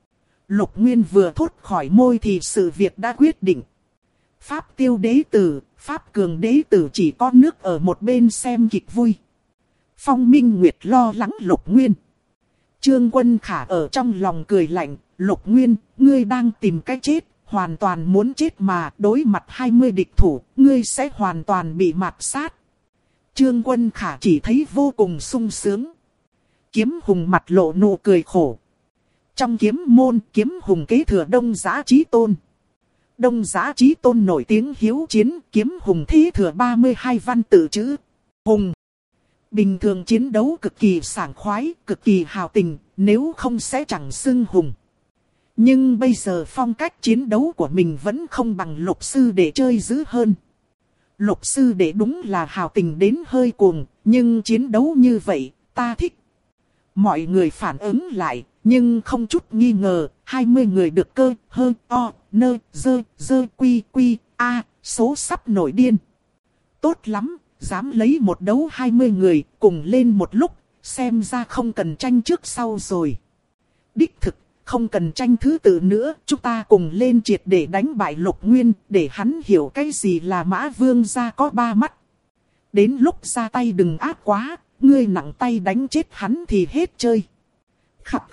Lục Nguyên vừa thốt khỏi môi thì sự việc đã quyết định. Pháp Tiêu đế tử, Pháp Cường đế tử chỉ có nước ở một bên xem kịch vui. Phong Minh Nguyệt lo lắng Lục Nguyên. Trương Quân Khả ở trong lòng cười lạnh, Lục Nguyên, ngươi đang tìm cái chết, hoàn toàn muốn chết mà, đối mặt 20 địch thủ, ngươi sẽ hoàn toàn bị mạt sát. Trương Quân Khả chỉ thấy vô cùng sung sướng. Kiếm Hùng mặt lộ nụ cười khổ. Trong kiếm môn, Kiếm Hùng kế thừa Đông Giá Chí Tôn. Đông Giá Chí Tôn nổi tiếng hiếu chiến, Kiếm Hùng thế thừa 32 văn tự chữ Hùng. Bình thường chiến đấu cực kỳ sảng khoái, cực kỳ hào tình, nếu không sẽ chẳng xưng hùng. Nhưng bây giờ phong cách chiến đấu của mình vẫn không bằng Lục sư đệ chơi dữ hơn. Lục sư đệ đúng là hào tình đến hơi cuồng, nhưng chiến đấu như vậy, ta thích. Mọi người phản ứng lại, nhưng không chút nghi ngờ, 20 người được cơ, hơ, o, nơ, dơ, quy, a, số sắp nổi điên. Tốt lắm, dám lấy một đấu 20 người cùng lên một lúc, xem ra không cần tranh trước sau rồi. Đích thực, không cần tranh thứ tự nữa, chúng ta cùng lên triệt để đánh bại Lục Nguyên, để hắn hiểu cái gì là Mã Vương gia có ba mắt. Đến lúc ra tay đừng ác quá, ngươi nặng tay đánh chết hắn thì hết chơi. Khập.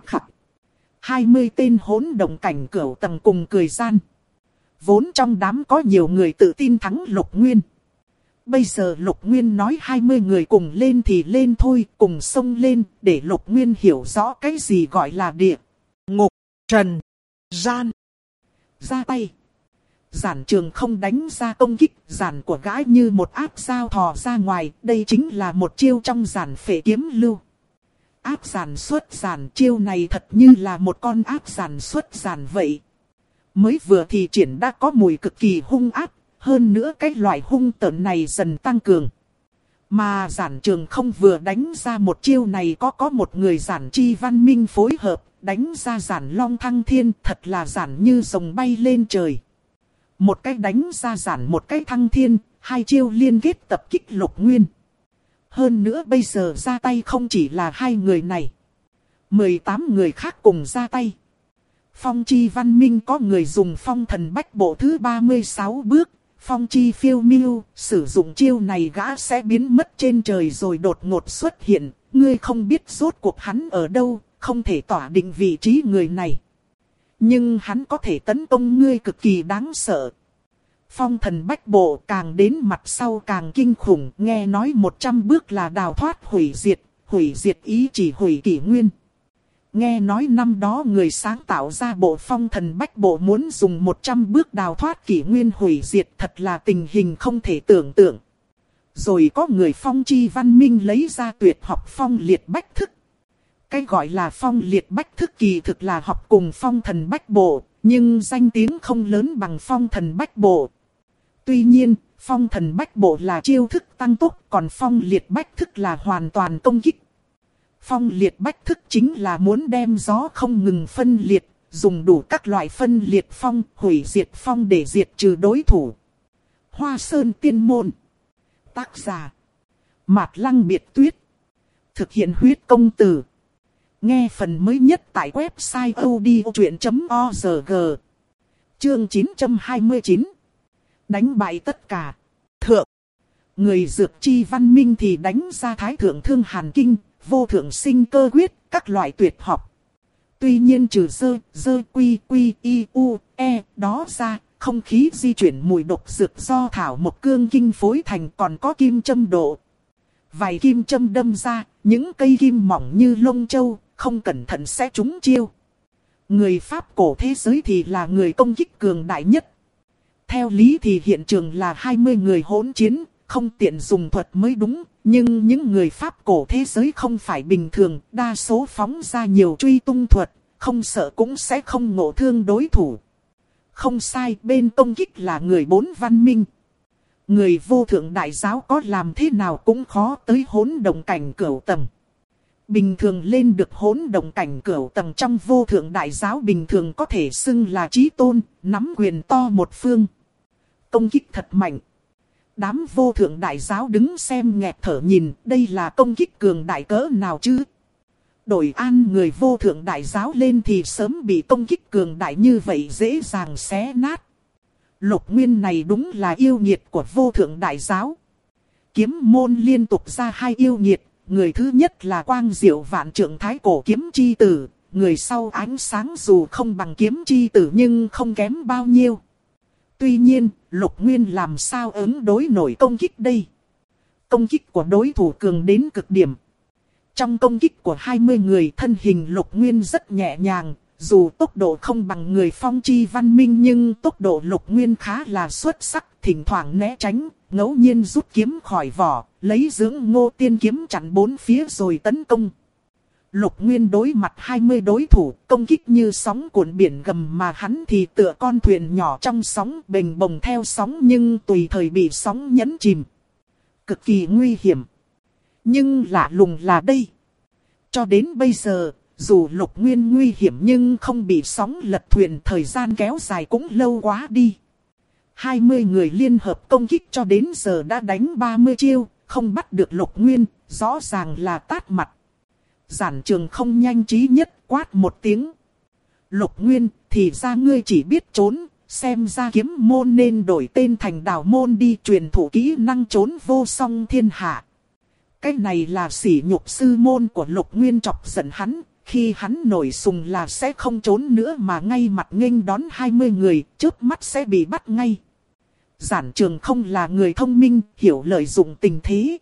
20 tên hỗn động cảnh cửu tầng cùng cười gian. Vốn trong đám có nhiều người tự tin thắng Lục Nguyên. Bây giờ Lục Nguyên nói 20 người cùng lên thì lên thôi, cùng xông lên, để Lục Nguyên hiểu rõ cái gì gọi là địa, ngục, trần, gian. Ra tay. Giản Trường không đánh ra công kích, giản của gái như một áp dao thò ra ngoài, đây chính là một chiêu trong giản phệ kiếm lưu. Áp giản xuất giản, chiêu này thật như là một con áp giản xuất giản vậy. Mới vừa thì triển đã có mùi cực kỳ hung ác. Hơn nữa cái loại hung tợn này dần tăng cường. Mà Giản Trường không vừa đánh ra một chiêu này có một người Giản Chi văn minh phối hợp, đánh ra Giản Long thăng thiên, thật là giản như rồng bay lên trời. Một cái đánh ra Giản, một cái thăng thiên, hai chiêu liên kết tập kích Lục Nguyên. Hơn nữa bây giờ ra tay không chỉ là hai người này. 18 người khác cùng ra tay. Phong Chi văn minh có người dùng phong thần bách bộ thứ 36 bước. Phong Chi phiêu miêu, sử dụng chiêu này gã sẽ biến mất trên trời rồi đột ngột xuất hiện. Ngươi không biết rốt cuộc hắn ở đâu, không thể tỏa định vị trí người này. Nhưng hắn có thể tấn công ngươi cực kỳ đáng sợ. Phong thần bách bộ càng đến mặt sau càng kinh khủng, nghe nói 100 bước là đào thoát hủy diệt ý chỉ hủy kỷ nguyên. Nghe nói năm đó người sáng tạo ra bộ phong thần bách bộ muốn dùng 100 bước đào thoát kỷ nguyên hủy diệt, thật là tình hình không thể tưởng tượng. Rồi có người Phong Chi văn minh lấy ra tuyệt học phong liệt bách thức. Cái gọi là phong liệt bách thức kỳ thực là học cùng phong thần bách bộ, nhưng danh tiếng không lớn bằng phong thần bách bộ. Tuy nhiên, phong thần bách bộ là chiêu thức tăng tốc, còn phong liệt bách thức là hoàn toàn công kích. Phong liệt bách thức chính là muốn đem gió không ngừng phân liệt, dùng đủ các loại phân liệt phong, hủy diệt phong để diệt trừ đối thủ. Hoa Sơn Tiên Môn. Tác giả: Mạt Lăng Biệt Tuyết. Thực hiện huyết công từ. Nghe phần mới nhất tại website odchuyện.org. Chương 929. Đánh bại tất cả. Thượng. Người Dược Chi văn minh thì đánh ra Thái Thượng Thương Hàn Kinh, Vô Thượng Sinh Cơ Quyết, các loại tuyệt học. Tuy nhiên trừ dơ quy y u e đó ra, không khí di chuyển mùi độc dược do thảo một cương kinh phối thành, còn có kim châm độ. Vài kim châm đâm ra, những cây kim mỏng như lông châu, không cẩn thận sẽ trúng chiêu. Người Pháp cổ thế giới thì là người công kích cường đại nhất. Theo lý thì hiện trường là 20 người hỗn chiến, không tiện dùng thuật mới đúng. Nhưng những người Pháp cổ thế giới không phải bình thường, đa số phóng ra nhiều truy tung thuật, không sợ cũng sẽ không ngộ thương đối thủ. Không sai, bên công kích là người 4 văn minh. Người Vô Thượng Đại Giáo có làm thế nào cũng khó tới hỗn động cảnh cửu tầng. Bình thường lên được hỗn động cảnh cửu tầng trong Vô Thượng Đại Giáo bình thường có thể xưng là chí tôn, nắm quyền to một phương. Công kích thật mạnh. Đám Vô Thượng Đại Giáo đứng xem nghẹt thở nhìn, đây là công kích cường đại cỡ nào chứ? Đổi an người vô thượng đại giáo lên thì sớm bị công kích cường đại như vậy dễ dàng xé nát. Lục Nguyên này đúng là yêu nghiệt của vô thượng đại giáo. Kiếm môn liên tục ra 2 yêu nghiệt, người thứ nhất là Quang Diệu Vạn Trượng Thái Cổ Kiếm Chi Tử, người sau ánh sáng dù không bằng Kiếm Chi Tử nhưng không kém bao nhiêu. Tuy nhiên, Lục Nguyên làm sao ứng đối nổi công kích đây? Công kích của đối thủ cường đến cực điểm. Trong công kích của 20 người, thân hình Lục Nguyên rất nhẹ nhàng, dù tốc độ không bằng người Phong Chi Văn Minh nhưng tốc độ Lục Nguyên khá là xuất sắc, thỉnh thoảng né tránh, ngẫu nhiên rút kiếm khỏi vỏ, lấy dưỡng Ngô Tiên kiếm chặn 4 phía rồi tấn công. Lục Nguyên đối mặt 20 đối thủ, công kích như sóng cuộn biển gầm mà hắn thì tựa con thuyền nhỏ trong sóng bềnh bồng theo sóng nhưng tùy thời bị sóng nhấn chìm. Cực kỳ nguy hiểm. Nhưng lạ lùng là đây. Cho đến bây giờ, dù Lục Nguyên nguy hiểm nhưng không bị sóng lật thuyền, thời gian kéo dài cũng lâu quá đi. 20 người liên hợp công kích cho đến giờ đã đánh 30 chiêu, không bắt được Lục Nguyên, rõ ràng là tát mặt. Giản Trường không nhanh trí nhất quát một tiếng. Lục Nguyên, thì ra ngươi chỉ biết trốn, xem ra kiếm môn nên đổi tên thành Đào môn đi, truyền thụ kỹ năng trốn vô song thiên hạ. Cái này là sỉ nhục sư môn của Lục Nguyên, chọc giận hắn. Khi hắn nổi sùng là sẽ không trốn nữa mà ngay mặt nghênh đón 20 người, chớp mắt sẽ bị bắt ngay. Giản Trường không là người thông minh, hiểu lợi dụng tình thế.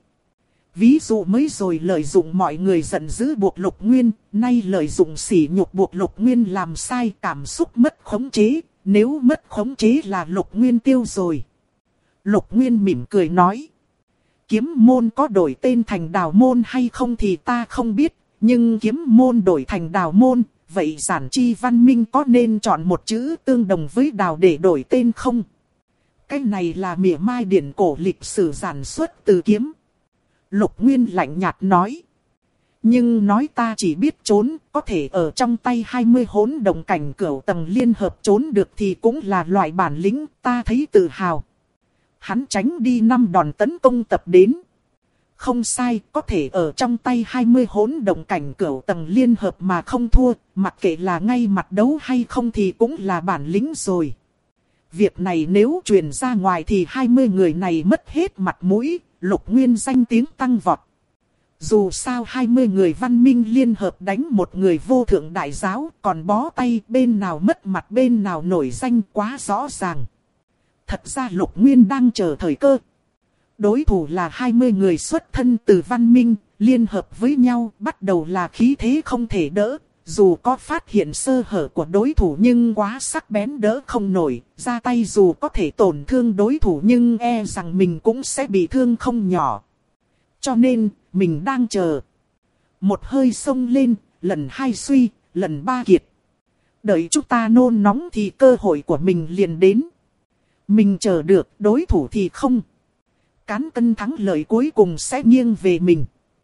Ví dụ mới rồi lợi dụng mọi người giận dữ buộc Lục Nguyên, nay lợi dụng sỉ nhục buộc Lục Nguyên làm sai, cảm xúc mất khống chế, nếu mất khống chế là Lục Nguyên tiêu rồi. Lục Nguyên mỉm cười nói. Kiếm môn có đổi tên thành Đào môn hay không thì ta không biết, nhưng kiếm môn đổi thành Đào môn, vậy Giản Chi Văn Minh có nên chọn một chữ tương đồng với Đào để đổi tên không? Cái này là mỉa mai điển cổ lịch sử giản xuất từ kiếm. Lục Nguyên lạnh nhạt nói. Nhưng nói ta chỉ biết trốn, có thể ở trong tay 20 hỗn động cảnh cửu tầng liên hợp trốn được thì cũng là loại bản lĩnh, ta thấy tự hào. Hắn tránh đi 5 đòn tấn công tập đến. Không sai, có thể ở trong tay 20 hỗn động cảnh cửu tầng liên hợp mà không thua, mặc kệ là ngay mặt đấu hay không thì cũng là bản lĩnh rồi. Việc này nếu truyền ra ngoài thì 20 người này mất hết mặt mũi, Lục Nguyên danh tiếng tăng vọt. Dù sao 20 người văn minh liên hợp đánh một người vô thượng đại giáo, còn bó tay bên nào mất mặt bên nào nổi danh quá rõ ràng. Thật ra Lục Nguyên đang chờ thời cơ. Đối thủ là 20 người xuất thân từ văn minh, liên hợp với nhau, bắt đầu là khí thế không thể đỡ. Dù có phát hiện sơ hở của đối thủ nhưng quá sắc bén đỡ không nổi, ra tay dù có thể tổn thương đối thủ nhưng e rằng mình cũng sẽ bị thương không nhỏ. Cho nên, mình đang chờ. Một hơi xông lên, lần 2 suy, lần 3 kiệt. Đợi chúng ta nôn nóng thì cơ hội của mình liền đến. Mình chờ được, đối thủ thì không. Cán cân thắng lợi cuối cùng sẽ nghiêng về mình.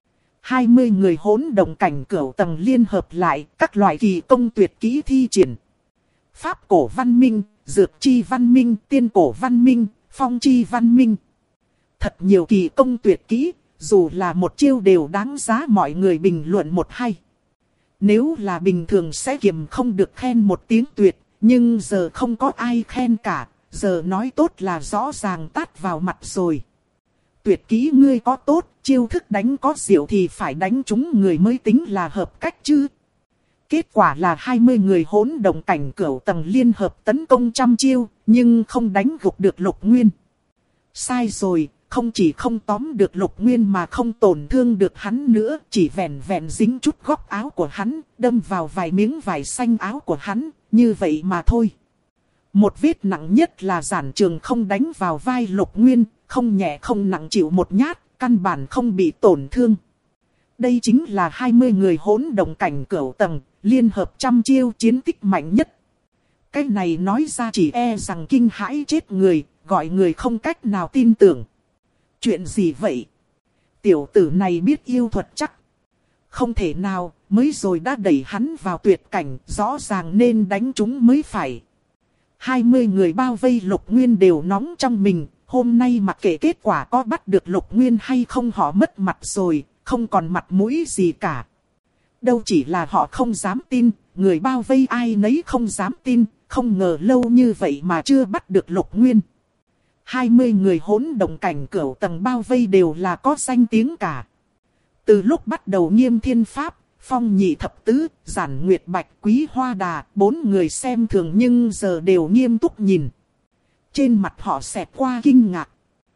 20 người hỗn động cảnh cửu tầng liên hợp lại, các loại kỳ công tuyệt kỹ thi triển. Pháp cổ văn minh, dược chi văn minh, tiên cổ văn minh, phong chi văn minh. Thật nhiều kỳ công tuyệt kỹ, dù là một chiêu đều đáng giá mọi người bình luận một hay. Nếu là bình thường sẽ kiềm không được khen một tiếng tuyệt, nhưng giờ không có ai khen cả, giờ nói tốt là rõ ràng tát vào mặt rồi. Tuyệt kỹ ngươi có tốt, chiêu thức đánh có diệu thì phải đánh trúng người mới tính là hợp cách chứ. Kết quả là 20 người hỗn động cảnh cửu tầng liên hợp tấn công trăm chiêu, nhưng không đánh gục được Lục Nguyên. Sai rồi, không chỉ không tóm được Lục Nguyên mà không tổn thương được hắn nữa, chỉ vẹn vẹn dính chút góc áo của hắn, đâm vào vài miếng vải xanh áo của hắn, như vậy mà thôi. Một vết nặng nhất là Giản Trường không đánh vào vai Lục Nguyên, không nhẹ không nặng chịu một nhát, căn bản không bị tổn thương. Đây chính là 20 người hỗn động cảnh cửu tầng, liên hợp trăm chiêu chiến tích mạnh nhất. Cái này nói ra chỉ e rằng kinh hãi chết người, gọi người không cách nào tin tưởng. Chuyện gì vậy? Tiểu tử này biết yêu thuật chắc. Không thể nào, mới rồi đã đẩy hắn vào tuyệt cảnh, rõ ràng nên đánh chúng mới phải. 20 người bao vây Lục Nguyên đều nóng trong mình, hôm nay mặc kệ kết quả có bắt được Lục Nguyên hay không họ mất mặt rồi, không còn mặt mũi gì cả. đâu chỉ là họ không dám tin, người bao vây ai nấy không dám tin, không ngờ lâu như vậy mà chưa bắt được Lục Nguyên. 20 người hỗn động cảnh cửu tầng bao vây đều là có danh tiếng cả. Từ lúc bắt đầu Nghiêm Thiên Pháp, Phong Nhị Thập Tứ, Giản Nguyệt Bạch, Quý Hoa Đà, 4 người xem thường nhưng giờ đều nghiêm túc nhìn. Trên mặt họ xẹt qua kinh ngạc.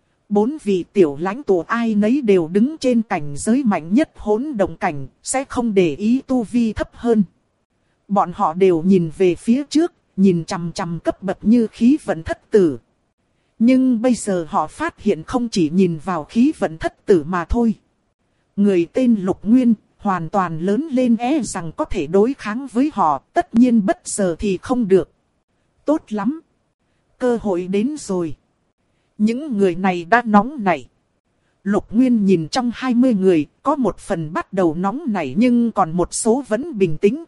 4 vị tiểu lãnh tụ ai nấy đều đứng trên cảnh giới mạnh nhất hỗn động cảnh, sẽ không để ý tu vi thấp hơn. Bọn họ đều nhìn về phía trước, nhìn chằm chằm cấp bậc như khí vận thất tử. Nhưng bây giờ họ phát hiện không chỉ nhìn vào khí vận thất tử mà thôi. Người tên Lục Nguyên, hoàn toàn lớn lên rằng có thể đối kháng với họ, tất nhiên bất giờ thì không được. Tốt lắm. Cơ hội đến rồi. Những người này đã nóng nảy. Lục Nguyên nhìn trong 20 người, có một phần bắt đầu nóng nảy nhưng còn một số vẫn bình tĩnh.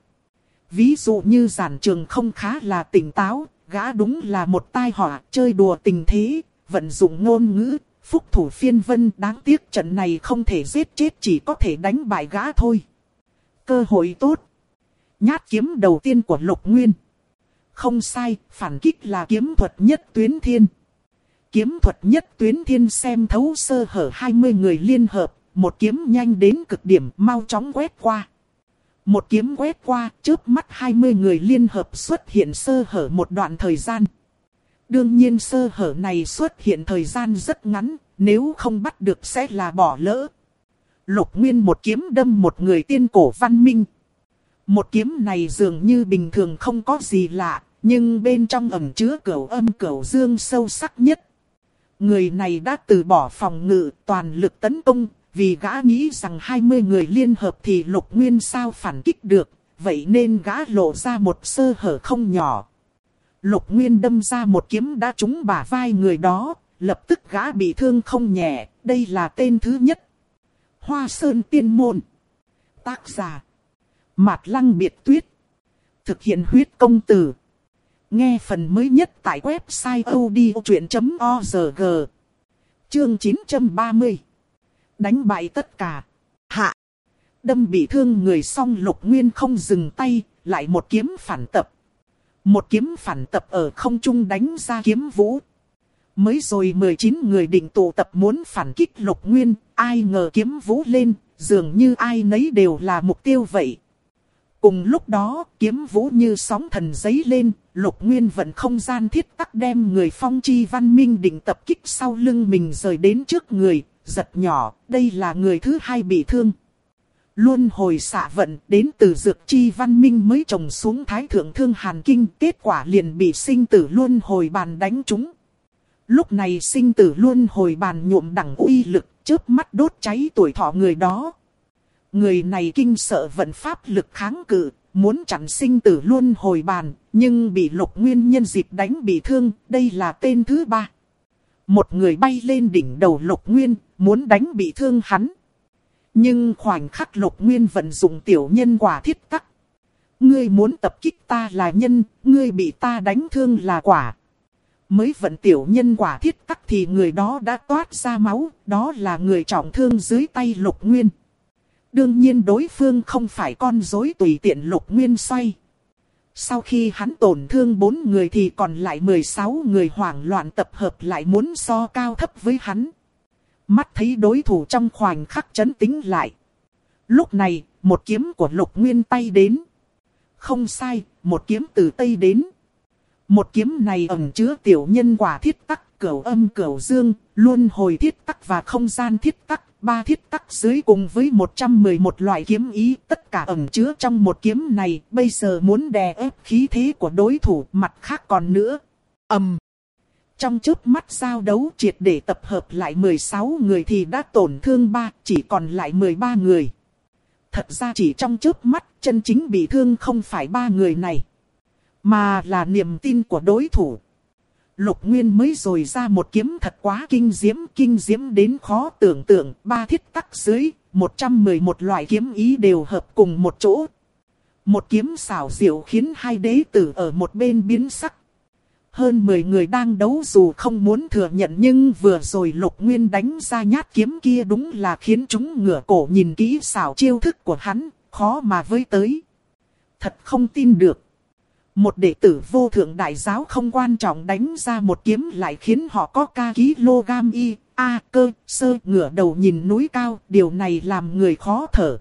Ví dụ như Giản Trường không khá là tỉnh táo, gã đúng là một tai họa, chơi đùa tình thế, vận dụng ngôn ngữ, phúc thủ phiên vân. Đáng tiếc trận này không thể giết chết, chỉ có thể đánh bại gã thôi. Cơ hội tốt. Nhát kiếm đầu tiên của Lục Nguyên. Không sai, phản kích là kiếm thuật nhất tuyến thiên. Kiếm thuật nhất tuyến thiên xem thấu sơ hở 20 người liên hợp, một kiếm nhanh đến cực điểm, mau chóng quét qua. Một kiếm quét qua, chớp mắt 20 người liên hợp xuất hiện sơ hở một đoạn thời gian. Đương nhiên sơ hở này xuất hiện thời gian rất ngắn, nếu không bắt được sẽ là bỏ lỡ. Lục Nguyên một kiếm đâm một người tiên cổ văn minh. Một kiếm này dường như bình thường không có gì lạ, nhưng bên trong ẩn chứa cửu âm cửu dương sâu sắc nhất. Người này đã từ bỏ phòng ngự, toàn lực tấn công, vì gã nghĩ rằng 20 người liên hợp thì Lục Nguyên sao phản kích được, vậy nên gã lộ ra một sơ hở không nhỏ. Lục Nguyên đâm ra một kiếm đã trúng bả vai người đó, lập tức gã bị thương không nhẹ, đây là tên thứ nhất. Hoa Sơn Tiên Môn. Tác giả Mạt Lăng Biệt Tuyết. Thực hiện huyết công từ. Nghe phần mới nhất tại website odchuyện.org. Chương 930. Đánh bại tất cả. Hạ. Đâm bị thương người xong Lục Nguyên không dừng tay, lại một kiếm phản tập. Một kiếm phản tập ở không trung đánh ra kiếm vũ. Mới rồi 19 người định tụ tập muốn phản kích Lục Nguyên, ai ngờ kiếm vũ lên, dường như ai nấy đều là mục tiêu vậy. Cùng lúc đó, kiếm vũ như sóng thần giấy lên, Lục Nguyên vận không gian thiết tắc đem người Phong Chi Văn Minh định tập kích sau lưng mình rời đến trước người, giật nhỏ, đây là người thứ hai bị thương. Luân hồi xạ vận đến từ Dược Chi Văn Minh mới trồng xuống Thái Thượng Thương Hàn Kinh, kết quả liền bị sinh tử luân hồi bàn đánh trúng. Lúc này sinh tử luân hồi bàn nhuộm đẳng uy lực, chớp mắt đốt cháy tuổi thọ người đó. Người này kinh sợ vận pháp lực kháng cự, muốn chặn sinh tử luân hồi bàn, nhưng bị Lục Nguyên nhân dịp đánh bị thương, đây là tên thứ ba. Một người bay lên đỉnh đầu Lục Nguyên, muốn đánh bị thương hắn. Nhưng khoảnh khắc Lục Nguyên vận dụng tiểu nhân quả thiết tắc. Ngươi muốn tập kích ta là nhân, ngươi bị ta đánh thương là quả. Mới vận tiểu nhân quả thiết tắc thì người đó đã toát ra máu, đó là người trọng thương dưới tay Lục Nguyên. Đương nhiên đối phương không phải con rối tùy tiện Lục Nguyên xoay. Sau khi hắn tổn thương 4 người thì còn lại 16 người hoảng loạn tập hợp lại muốn so cao thấp với hắn. Mắt thấy đối thủ trong khoảnh khắc chấn tĩnh lại. Lúc này, một kiếm của Lục Nguyên tay đến. Không sai, một kiếm từ tây đến. Một kiếm này ẩn chứa tiểu nhân quả thiết tắc, cửu âm cửu dương, luân hồi thiết tắc và không gian thiết tắc. 3 thiết tắc dưới cùng với 111 loại kiếm ý, tất cả ẩn chứa trong một kiếm này, bây giờ muốn đè ép khí thế của đối thủ, mặt khác còn nữa. Trong chớp mắt giao đấu triệt để tập hợp lại 16 người thì đã tổn thương 3, chỉ còn lại 13 người. Thật ra chỉ trong chớp mắt, chân chính bị thương không phải 3 người này, mà là niềm tin của đối thủ. Lục Nguyên mới rồi ra một kiếm thật quá kinh diễm đến khó tưởng tượng, 3 thiết tắc dưới, 111 loại kiếm ý đều hợp cùng một chỗ. Một kiếm xảo diệu khiến hai đế tử ở một bên biến sắc. Hơn 10 người đang đấu dù không muốn thừa nhận nhưng vừa rồi Lục Nguyên đánh ra nhát kiếm kia đúng là khiến chúng ngửa cổ nhìn kỹ xảo chiêu thức của hắn, khó mà với tới. Thật không tin được. Một đệ tử vô thượng đại giáo không quan trọng đánh ra một kiếm lại khiến họ có ca kg y, a cơ, sơ ngửa đầu nhìn núi cao, điều này làm người khó thở.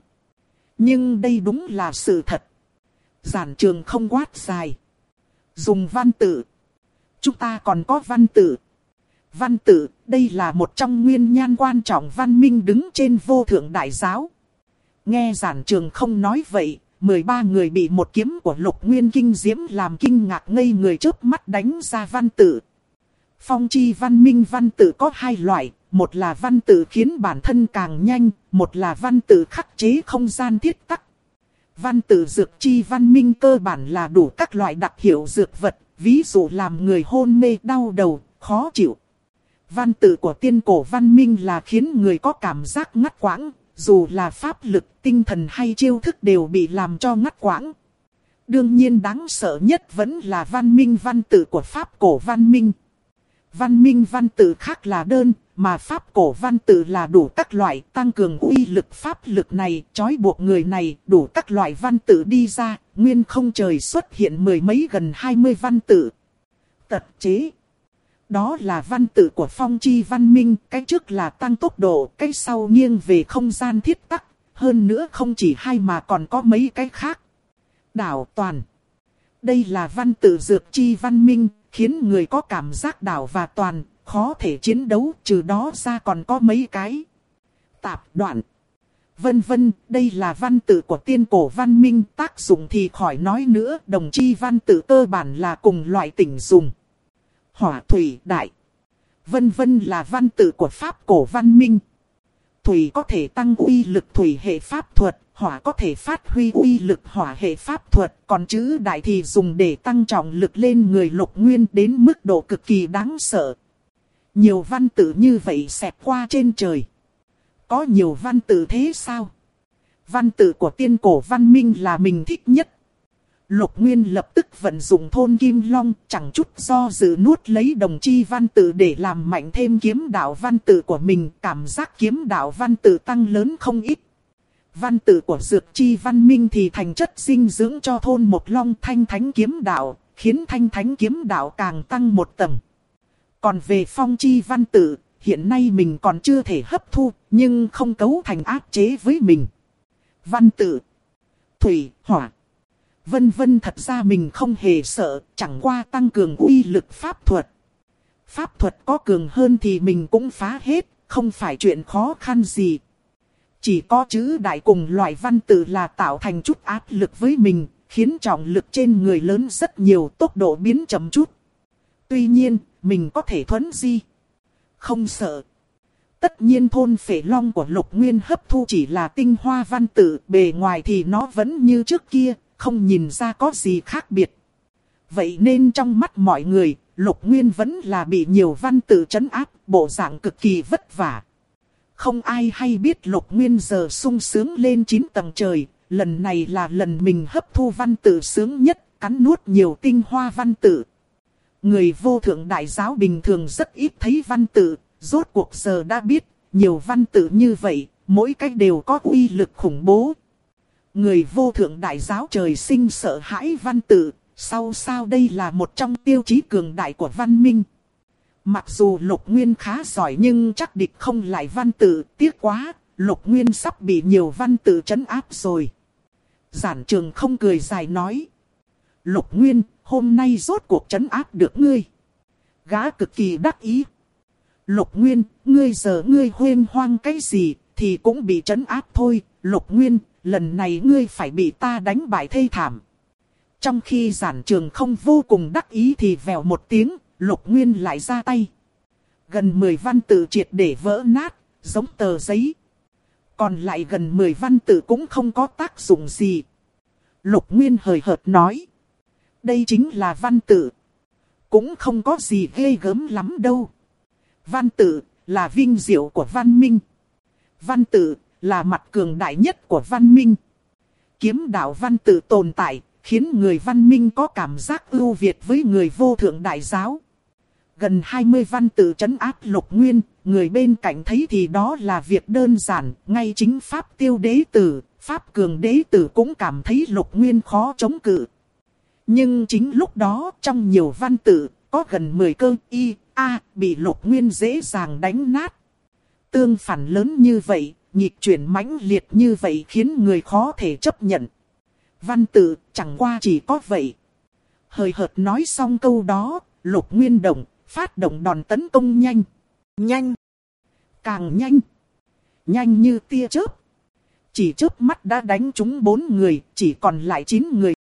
Nhưng đây đúng là sự thật. Giản Trường không quát dài. Dùng văn tự. Chúng ta còn có văn tự. Văn tự, đây là một trong nguyên nhân quan trọng văn minh đứng trên vô thượng đại giáo. Nghe Giản Trường không nói vậy, 13 người bị một kiếm của Lục Nguyên kinh diễm làm kinh ngạc ngây người chớp mắt đánh ra văn tự. Phong chi văn minh văn tự có hai loại, một là văn tự khiến bản thân càng nhanh, một là văn tự khắc chế không gian thiết tắc. Văn tự dược chi văn minh cơ bản là đủ các loại đặc hiệu dược vật, ví dụ làm người hôn mê đau đầu, khó chịu. Văn tự của tiên cổ văn minh là khiến người có cảm giác ngắt quãng, dù là pháp lực, tinh thần hay chiêu thức đều bị làm cho ngắt quãng. Đương nhiên đáng sợ nhất vẫn là văn minh văn tự của pháp cổ văn minh. Văn minh văn tự khác là đơn, mà pháp cổ văn tự là đủ các loại tăng cường uy lực pháp lực này, trói buộc người này, đủ các loại văn tự đi ra, nguyên không trời xuất hiện mười mấy gần 20 văn tự. Tật chế. Đó là văn tự của phong chi văn minh, cái trước là tăng tốc độ, cái sau nghiêng về không gian thiết tắc, hơn nữa không chỉ hai mà còn có mấy cái khác. Đảo toàn. Đây là văn tự dược chi văn minh, khiến người có cảm giác đảo và toàn, khó thể chiến đấu, trừ đó ra còn có mấy cái. Tạp đoạn. Vân vân, đây là văn tự của tiên cổ văn minh, tác dụng thì khỏi nói nữa, đồng chi văn tự cơ bản là cùng loại tỉnh dùng. Hỏa thủy đại. Vân vân là văn tự của pháp cổ văn minh. Thủy có thể tăng uy lực thủy hệ pháp thuật, hỏa có thể phát huy uy lực hỏa hệ pháp thuật, còn chữ đại thì dùng để tăng trọng lực lên người Lục Nguyên đến mức độ cực kỳ đáng sợ. Nhiều văn tự như vậy xẹt qua trên trời. Có nhiều văn tự thế sao? Văn tự của tiên cổ văn minh là mình thích nhất. Lục Nguyên lập tức vận dụng thôn Kim Long, chẳng chút do dự nuốt lấy đồng chi văn tự để làm mạnh thêm kiếm đạo văn tự của mình, cảm giác kiếm đạo văn tự tăng lớn không ít. Văn tự của dược chi văn minh thì thành chất dinh dưỡng cho thôn Một Long thanh thánh kiếm đạo, khiến thanh thánh kiếm đạo càng tăng một tầng. Còn về phong chi văn tự, hiện nay mình còn chưa thể hấp thu, nhưng không cấu thành áp chế với mình. Văn tự, thủy, hỏa, vân vân thật ra mình không hề sợ, chẳng qua tăng cường uy lực pháp thuật. Pháp thuật có cường hơn thì mình cũng phá hết, không phải chuyện khó khăn gì. Chỉ có chữ đại cùng loại văn tự là tạo thành chút áp lực với mình, khiến trọng lực trên người lớn rất nhiều, tốc độ biến chậm chút. Tuy nhiên, mình có thể thuấn di. Không sợ. Tất nhiên thôn Phệ Long của Lục Nguyên hấp thu chỉ là tinh hoa văn tự, bề ngoài thì nó vẫn như trước kia, không nhìn ra có gì khác biệt. Vậy nên trong mắt mọi người, Lục Nguyên vẫn là bị nhiều văn tự trấn áp, bộ dạng cực kỳ vất vả. Không ai hay biết Lục Nguyên giờ sung sướng lên 9 tầng trời, lần này là lần mình hấp thu văn tự sướng nhất, cắn nuốt nhiều tinh hoa văn tự. Người vô thượng đại giáo bình thường rất ít thấy văn tự, rốt cuộc giờ đã biết, nhiều văn tự như vậy, mỗi cách đều có uy lực khủng bố. Người vô thượng đại giáo trời sinh sợ hãi văn tự, sao đây là một trong tiêu chí cường đại của văn minh. Mặc dù Lục Nguyên khá giỏi nhưng chắc địch không lại văn tự, tiếc quá, Lục Nguyên sắp bị nhiều văn tự trấn áp rồi. Giản Trường không cười dài nói. Lục Nguyên, hôm nay rốt cuộc trấn áp được ngươi. Gã cực kỳ đắc ý. Lục Nguyên, ngươi giờ ngươi huênh hoang cái gì thì cũng bị trấn áp thôi. Lục Nguyên, lần này ngươi phải bị ta đánh bại thê thảm. Trong khi Giản Trường không vô cùng đắc ý thì vèo một tiếng, Lục Nguyên lại ra tay. Gần 10 văn tự triệt để vỡ nát, giống tờ giấy. Còn lại gần 10 văn tự cũng không có tác dụng gì. Lục Nguyên hời hợt nói. Đây chính là văn tự. Cũng không có gì ghê gớm lắm đâu. Văn tự là vinh diệu của văn minh. Văn tự là mặt cường đại nhất của văn minh. Kiếm đạo văn tự tồn tại, khiến người văn minh có cảm giác ưu việt với người vô thượng đại giáo. Gần 20 văn tự trấn áp Lục Nguyên, người bên cạnh thấy thì đó là việc đơn giản, ngay chính pháp tiêu đế tử, Pháp cường đế tử cũng cảm thấy Lục Nguyên khó chống cự. Nhưng chính lúc đó trong nhiều văn tự, có gần 10 cơ y, a bị Lục Nguyên dễ dàng đánh nát. Tương phản lớn như vậy, nhịp chuyển mãnh liệt như vậy khiến người khó thể chấp nhận. Văn tự chẳng qua chỉ có vậy. Hời hợt nói xong câu đó, Lục Nguyên động, phát động đòn tấn công nhanh. Nhanh. Càng nhanh. Nhanh như tia chớp. Chỉ chớp mắt đã đánh trúng 4 người, chỉ còn lại 9 người